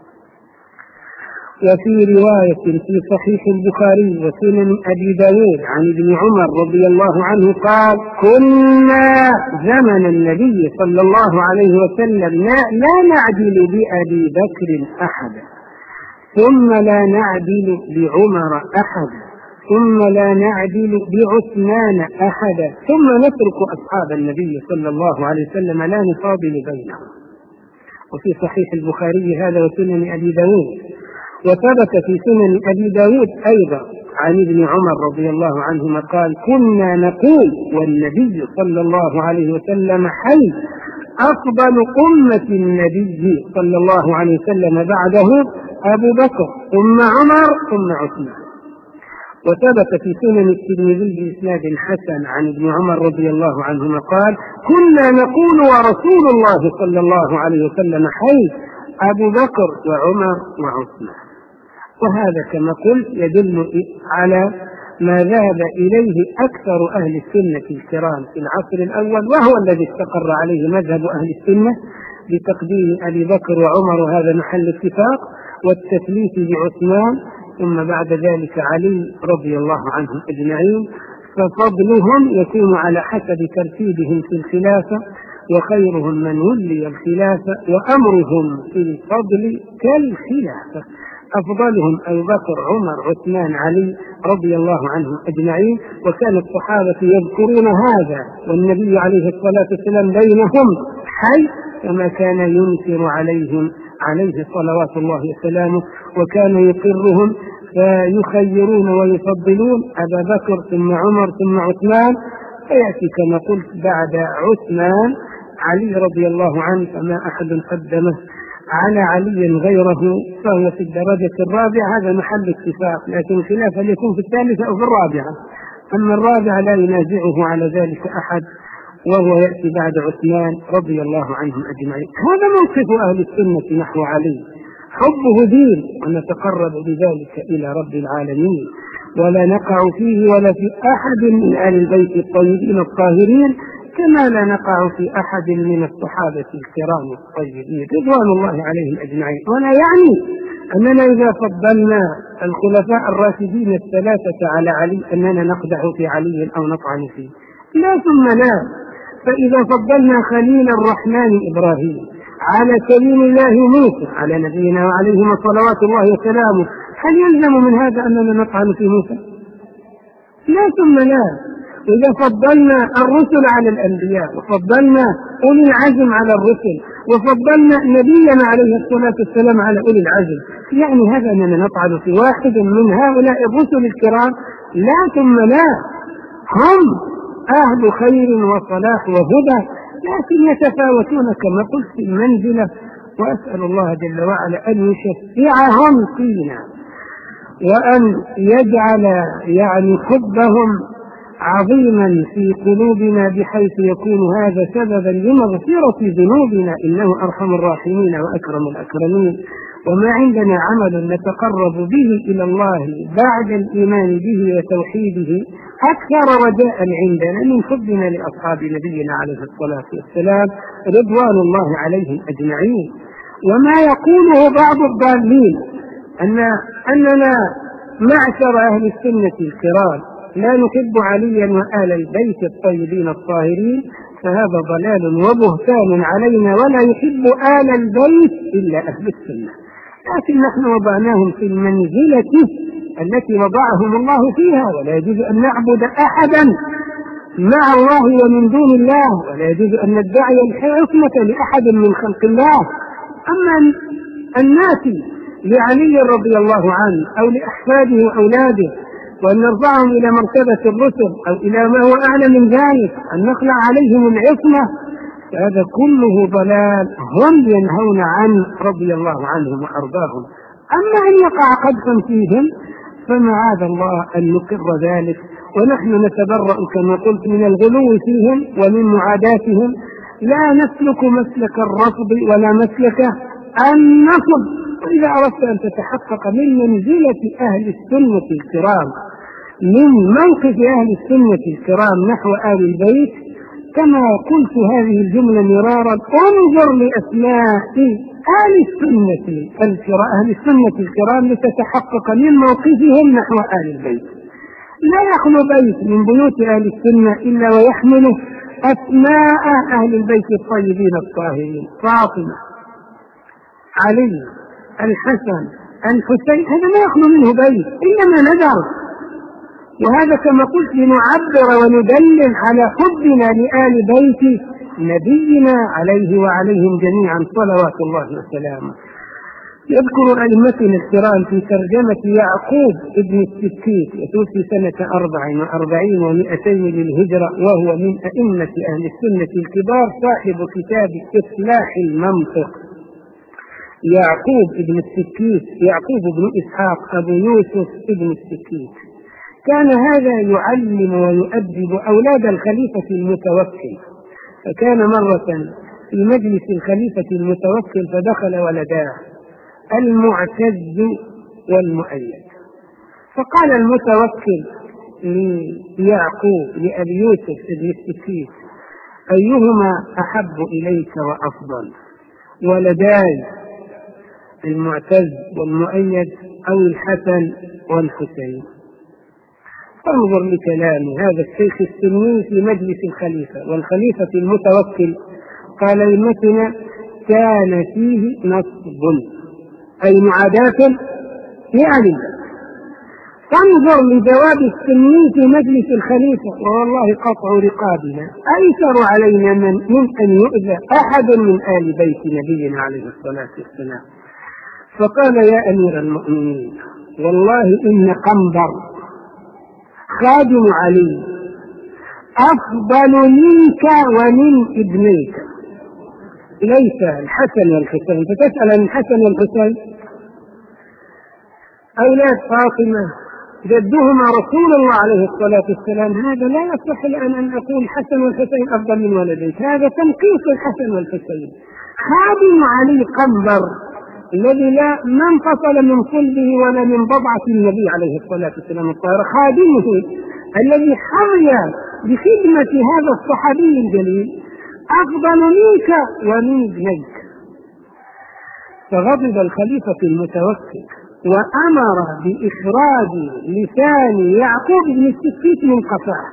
Speaker 1: وفي رواية في صحيح البخاري وسنن أبي داود عن ابن عمر رضي الله عنه قال: كنا زمن النبي صلى الله عليه وسلم لا نعدل بأبي بكر أحدا، ثم لا نعدل بعمر أحدا، ثم لا نعدل بعثمان أحدا، ثم نترك أصحاب النبي صلى الله عليه وسلم لا نفاضل بينهم. وفي صحيح البخاري هذا وسنن أبي داود. وثبت في سنن أبي داود أيضا عن ابن عمر رضي الله عنهما قال: كنا نقول والنبي صلى الله عليه وسلم حي: أفضل أمة النبي صلى الله عليه وسلم بعده أبو بكر ثم عمر ثم عثمان. وثبت في سنن الترمذي بإسناد حسن عن ابن عمر رضي الله عنهما قال: كنا نقول ورسول الله صلى الله عليه وسلم حي: أبو بكر وعمر وعثمان. وهذا كما قلت يدل على ما ذهب إليه أكثر أهل السنة الكرام في العصر الأول، وهو الذي استقر عليه مذهب أهل السنة بتقديم أبي بكر وعمر، وهذا محل اتفاق، والتثليث بعثمان، ثم بعد ذلك علي رضي الله عنهم أجمعين. ففضلهم يكون على حسب ترتيبهم في الخلافة، وخيرهم من ولي الخلافة، وأمرهم في الفضل كالخلافة. أفضلهم أبو بكر عمر عثمان علي رضي الله عنهم أجمعين. وكان الصحابة يذكرون هذا والنبي عليه الصلاة والسلام بينهم حي، كما كان ينكر عليهم عليه صلوات الله وسلامه، وكان يقرهم فيخيرون ويفضلون أبا بكر ثم عمر ثم عثمان. فيأتي كما قلت بعد عثمان علي رضي الله عنه، فما أحد قدمه على علي غيره، فهو في الدرجة الرابعة. هذا محل اتفاق، لكن الخلاف هل يكون في الثالثة أو في الرابعة. أما الرابعة لا ينازعه على ذلك أحد، وهو يأتي بعد عثمان رضي الله عنهم أجمعين. هذا موقف أهل السنة نحو علي، حبه دين، ونتقرب بذلك إلى رب العالمين، ولا نقع فيه ولا في أحد من آل البيت الطيبين الطاهرين، كما لا نقع في أحد من الصحابة الكرام الطيبين رضوان الله عليهم أجمعين. ولا يعني أننا إذا فضلنا الخلفاء الراشدين الثلاثة على علي أننا نقدح في علي أو نطعن فيه، لا ثم لا. فإذا فضلنا خليل الرحمن إبراهيم على كليم الله موسى على نبينا وعليهما صلوات الله وسلامه، هل يلزم من هذا أننا نطعن في موسى؟ لا ثم لا. إذا فضلنا الرسل على الأنبياء، وفضلنا أولي العزم على الرسل، وفضلنا نبينا عليه الصلاة والسلام على أولي العزم، يعني هذا أننا نطعن في واحد من هؤلاء الرسل الكرام؟ لا ثم لا. هم أهل خير وصلاح وهدى، لكن يتفاوتون كما قلت في المنزلة. وأسأل الله جل وعلا أن يشفعهم فينا، وأن يجعل يعني حبهم عظيما في قلوبنا، بحيث يكون هذا سببا لمغفرة ذنوبنا، إنه أرحم الراحمين وأكرم الأكرمين. وما عندنا عمل نتقرب به إلى الله بعد الإيمان به وتوحيده أكثر رجاء عندنا من حبنا لأصحاب نبينا عليه الصلاة والسلام رضوان الله عليهم أجمعين. وما يقوله بعض الضالين أن أننا معشر أهل السنة الكرام لا نحب عليا وآل البيت الطيبين الطاهرين، فهذا ضلال وبهتان علينا، ولا يحب آل البيت إلا أهل السنة. لكن نحن وضعناهم في المنزلة التي وضعهم الله فيها، ولا يجوز أن نعبد أحدا مع الله ومن دون الله، ولا يجوز أن ندعي الحكمة لأحد من خلق الله. أما أن نأتي لعلي رضي الله عنه أو لأحفاده وأولاده وأن نرفعهم إلى مرتبة الرسل أو إلى ما هو أعلى من ذلك، أن نخلع عليهم العصمة، فهذا كله ضلال هم ينهون عنه رضي الله عنهم وأرضاهم. أما أن يقع قدحا فيهم فمعاذ الله أن نقر ذلك، ونحن نتبرأ كما قلت من الغلو فيهم ومن معاداتهم، لا نسلك مسلك الرفض ولا مسلك النصب. وإذا أردت أن تتحقق من منزلة أهل السنة الكرام، من موقف أهل السنة الكرام نحو آل البيت، كما قلت هذه الجملة مرارا، انظر لأسماء أهل السنة الكرام أهل السنة الكرام لتتحقق من موقفهم نحو آل البيت. لا يخلو بيت من بيوت أهل السنة إلا ويحمل أسماء أهل البيت الطيبين الطاهرين: فاطمة، علي، الحسن، الحسين. هذا ما يخلو منه بيت إنما ندر. وهذا كما قلت لنعبر وندلل على حبنا لآل بيت نبينا عليه وعليهم جميعا صلوات الله وسلامه. يذكر أئمتنا الكرام في ترجمة يعقوب ابن السكيت، يتوفي سنة أربع وأربعين ومئتين للهجرة، وهو من أئمة أهل السنة الكبار، صاحب كتاب إصلاح المنطق. يعقوب ابن السكيت، يعقوب بن إسحاق أبو يوسف ابن السكيت، كان هذا يعلم ويؤدب أولاد الخليفة المتوكل. فكان مرة في مجلس الخليفة المتوكل فدخل ولداه المعتز والمؤيد، فقال المتوكل ليعقوب لأبي يوسف ابن السكيت: أيهما أحب إليك وأفضل، ولداي المعتز والمؤيد أو الحسن والحسين؟ انظر لكلام هذا الشيخ السني في مجلس الخليفة والخليفة المتوكل. قال أئمتنا: كان فيه نصب، أي معاداة لآل. فانظر لجواب السني في مجلس الخليفة: ووالله قطع رقابنا أيسر علينا من, من أن يؤذى أحد من آل بيت نبينا عليه الصلاة والسلام. فقال: يا أمير المؤمنين، والله إن قنبر خادم علي أفضل منك ومن ابنيك، ليس الحسن والحسين. فتسأل عن الحسن والحسين أولاد فاطمة جدهما رسول الله عليه الصلاة والسلام، هذا لا يصح الآن أن أقول الحسن والحسين أفضل من ولديك، هذا تنقيص الحسن والحسين. خادم علي قنبر الذي لا ما انفصل من صلبه ولا من بضعة النبي عليه الصلاة والسلام الطاهرة، خادمه الذي حظي بخدمة هذا الصحابي الجليل أفضل منك ومن ابنيك. فغضب الخليفة المتوكل وأمر بإخراج لسان يعقوب بن السكيت من قفاه،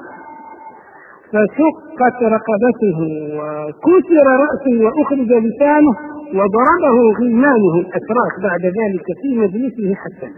Speaker 1: فشقت رقبته وكسر رأسه وأخرج لسانه وضربه غلمانه الأتراك بعد ذلك في مجلسه حتى.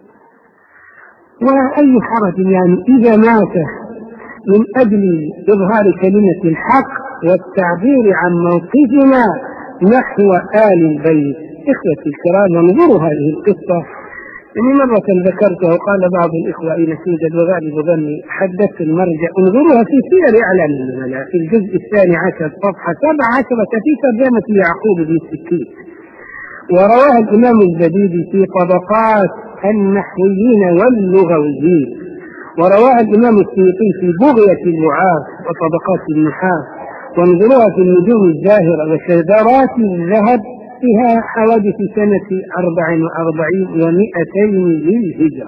Speaker 1: وأي حرج يعني إذا مات من أجل إظهار كلمة الحق والتعبير عن موقفنا نحو آل البيت. إخوتي الكرام، انظروا هذه القصة. يعني مرة ذكرتها وقال بعض الإخوة أين توجد، وغالب ظني حدثت المرجع. انظروها في سير أعلام النبلاء في الجزء الثاني عشر صفحة سبع عشرة في ترجمة يعقوب بن السكيت، ورواها الإمام الزبيدي في طبقات النحويين واللغويين، ورواها الإمام السيوطي في بغية اللعاب وطبقات النحاة، وانظروها في النجوم الزاهرة وشذرات الذهب فيها حوادث سنة أربع وأربعين ومئتين للهجرة.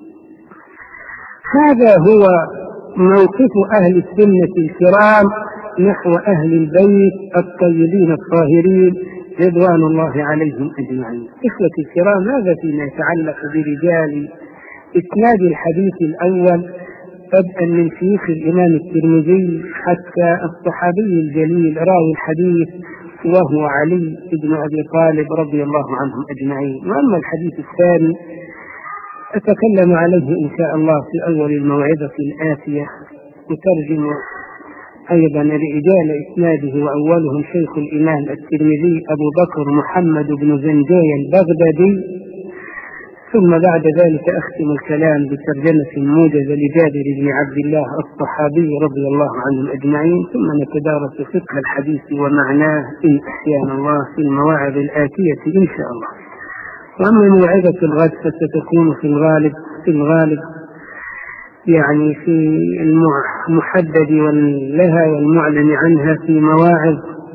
Speaker 1: هذا هو موقف أهل السنة الكرام نحو أهل البيت الطيبين الطاهرين رضوان الله عليهم أجمعين. إخوتي الكرام، هذا فيما يتعلق برجال إسناد الحديث الأول، بدءا من شيوخ الإمام الترمذي حتى الصحابي الجليل راوي الحديث وهو علي بن أبي طالب رضي الله عنهم أجمعين. وأما الحديث الثاني أتكلم عليه إن شاء الله في أول الموعظة الآتية، أترجم أيضا رجال إسناده، وأولهم شيخ الإمام الترمذي أبو بكر محمد بن زنجاي البغدادي، ثم بعد ذلك أختم الكلام بترجمة موجزة لجابر بن عبد الله الصحابي رضي الله عنهم أجمعين، ثم نتدارس فقه الحديث ومعناه إن أحيانا الله في المواعظ الآتية إن شاء الله. وأما موعظة الغد فستكون في الغالب في الغالب يعني في المحدد لها والمعلن عنها في مواعظ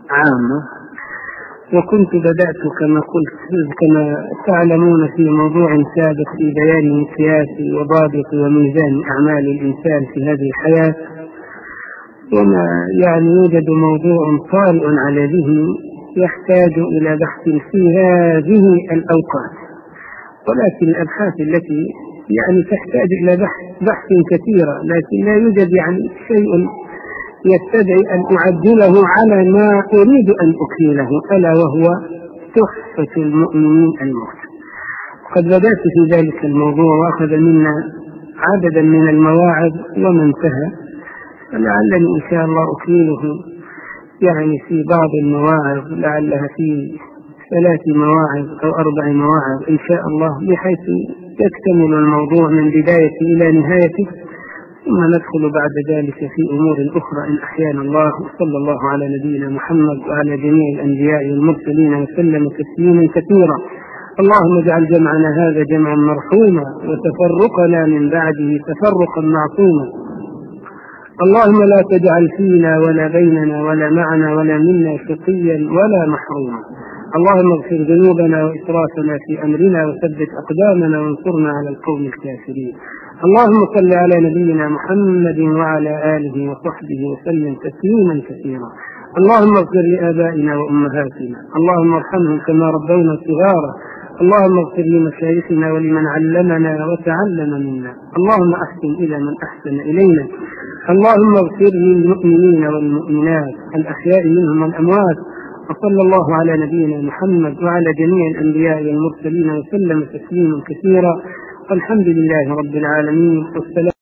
Speaker 1: عامة، وكنت بدأت كما قلت كما تعلمون في موضوع سابق في بيان مقياس وضابط وميزان أعمال الإنسان في هذه الحياة، وما يعني يوجد موضوع طارئ على ذهني يحتاج إلى بحث في هذه الأوقات، ولكن الأبحاث التي يعني تحتاج إلى بحث, بحث كثيرة، لكن لا يوجد يعني شيء يستدعي أن أعدله على ما أريد أن أكمله، ألا وهو تحفة المؤمنين الموت. قد بدأت في ذلك الموضوع وأخذ منا عددا من المواعظ وما انتهى، فلعلني إن شاء الله أكمله يعني في بعض المواعظ، لعلها في ثلاث مواعظ أو أربع مواعظ إن شاء الله، بحيث يكتمل الموضوع من بدايته إلى نهايته، ثم ندخل بعد ذلك في أمور أخرى إن أحيانا الله. صلى الله على نبينا محمد وعلى جميع الأنبياء والمرسلين وسلم تسليما كثيرا. اللهم اجعل جمعنا هذا جمعا مرحوما، وتفرقنا من بعده تفرقا معصوما. اللهم لا تجعل فينا ولا بيننا ولا معنا ولا منا شقيا ولا محروما. اللهم اغفر ذنوبنا وإسرافنا في أمرنا، وثبت أقدامنا، وانصرنا على القوم الكافرين. اللهم صل على نبينا محمد وعلى آله وصحبه وسلم تسليما كثيرا. اللهم اغفر لآبائنا وأمهاتنا، اللهم ارحمهم كما ربونا صغارا. اللهم اغفر لمشايخنا ولمن علمنا وتعلم منا. اللهم أحسن إلى من أحسن إلينا. اللهم اغفر للمؤمنين والمؤمنات الأحياء منهم والأموات. وصلى الله على نبينا محمد وعلى جميع الأنبياء والمرسلين وسلم تسليما كثيرا. والحمد لله رب العالمين، والسلام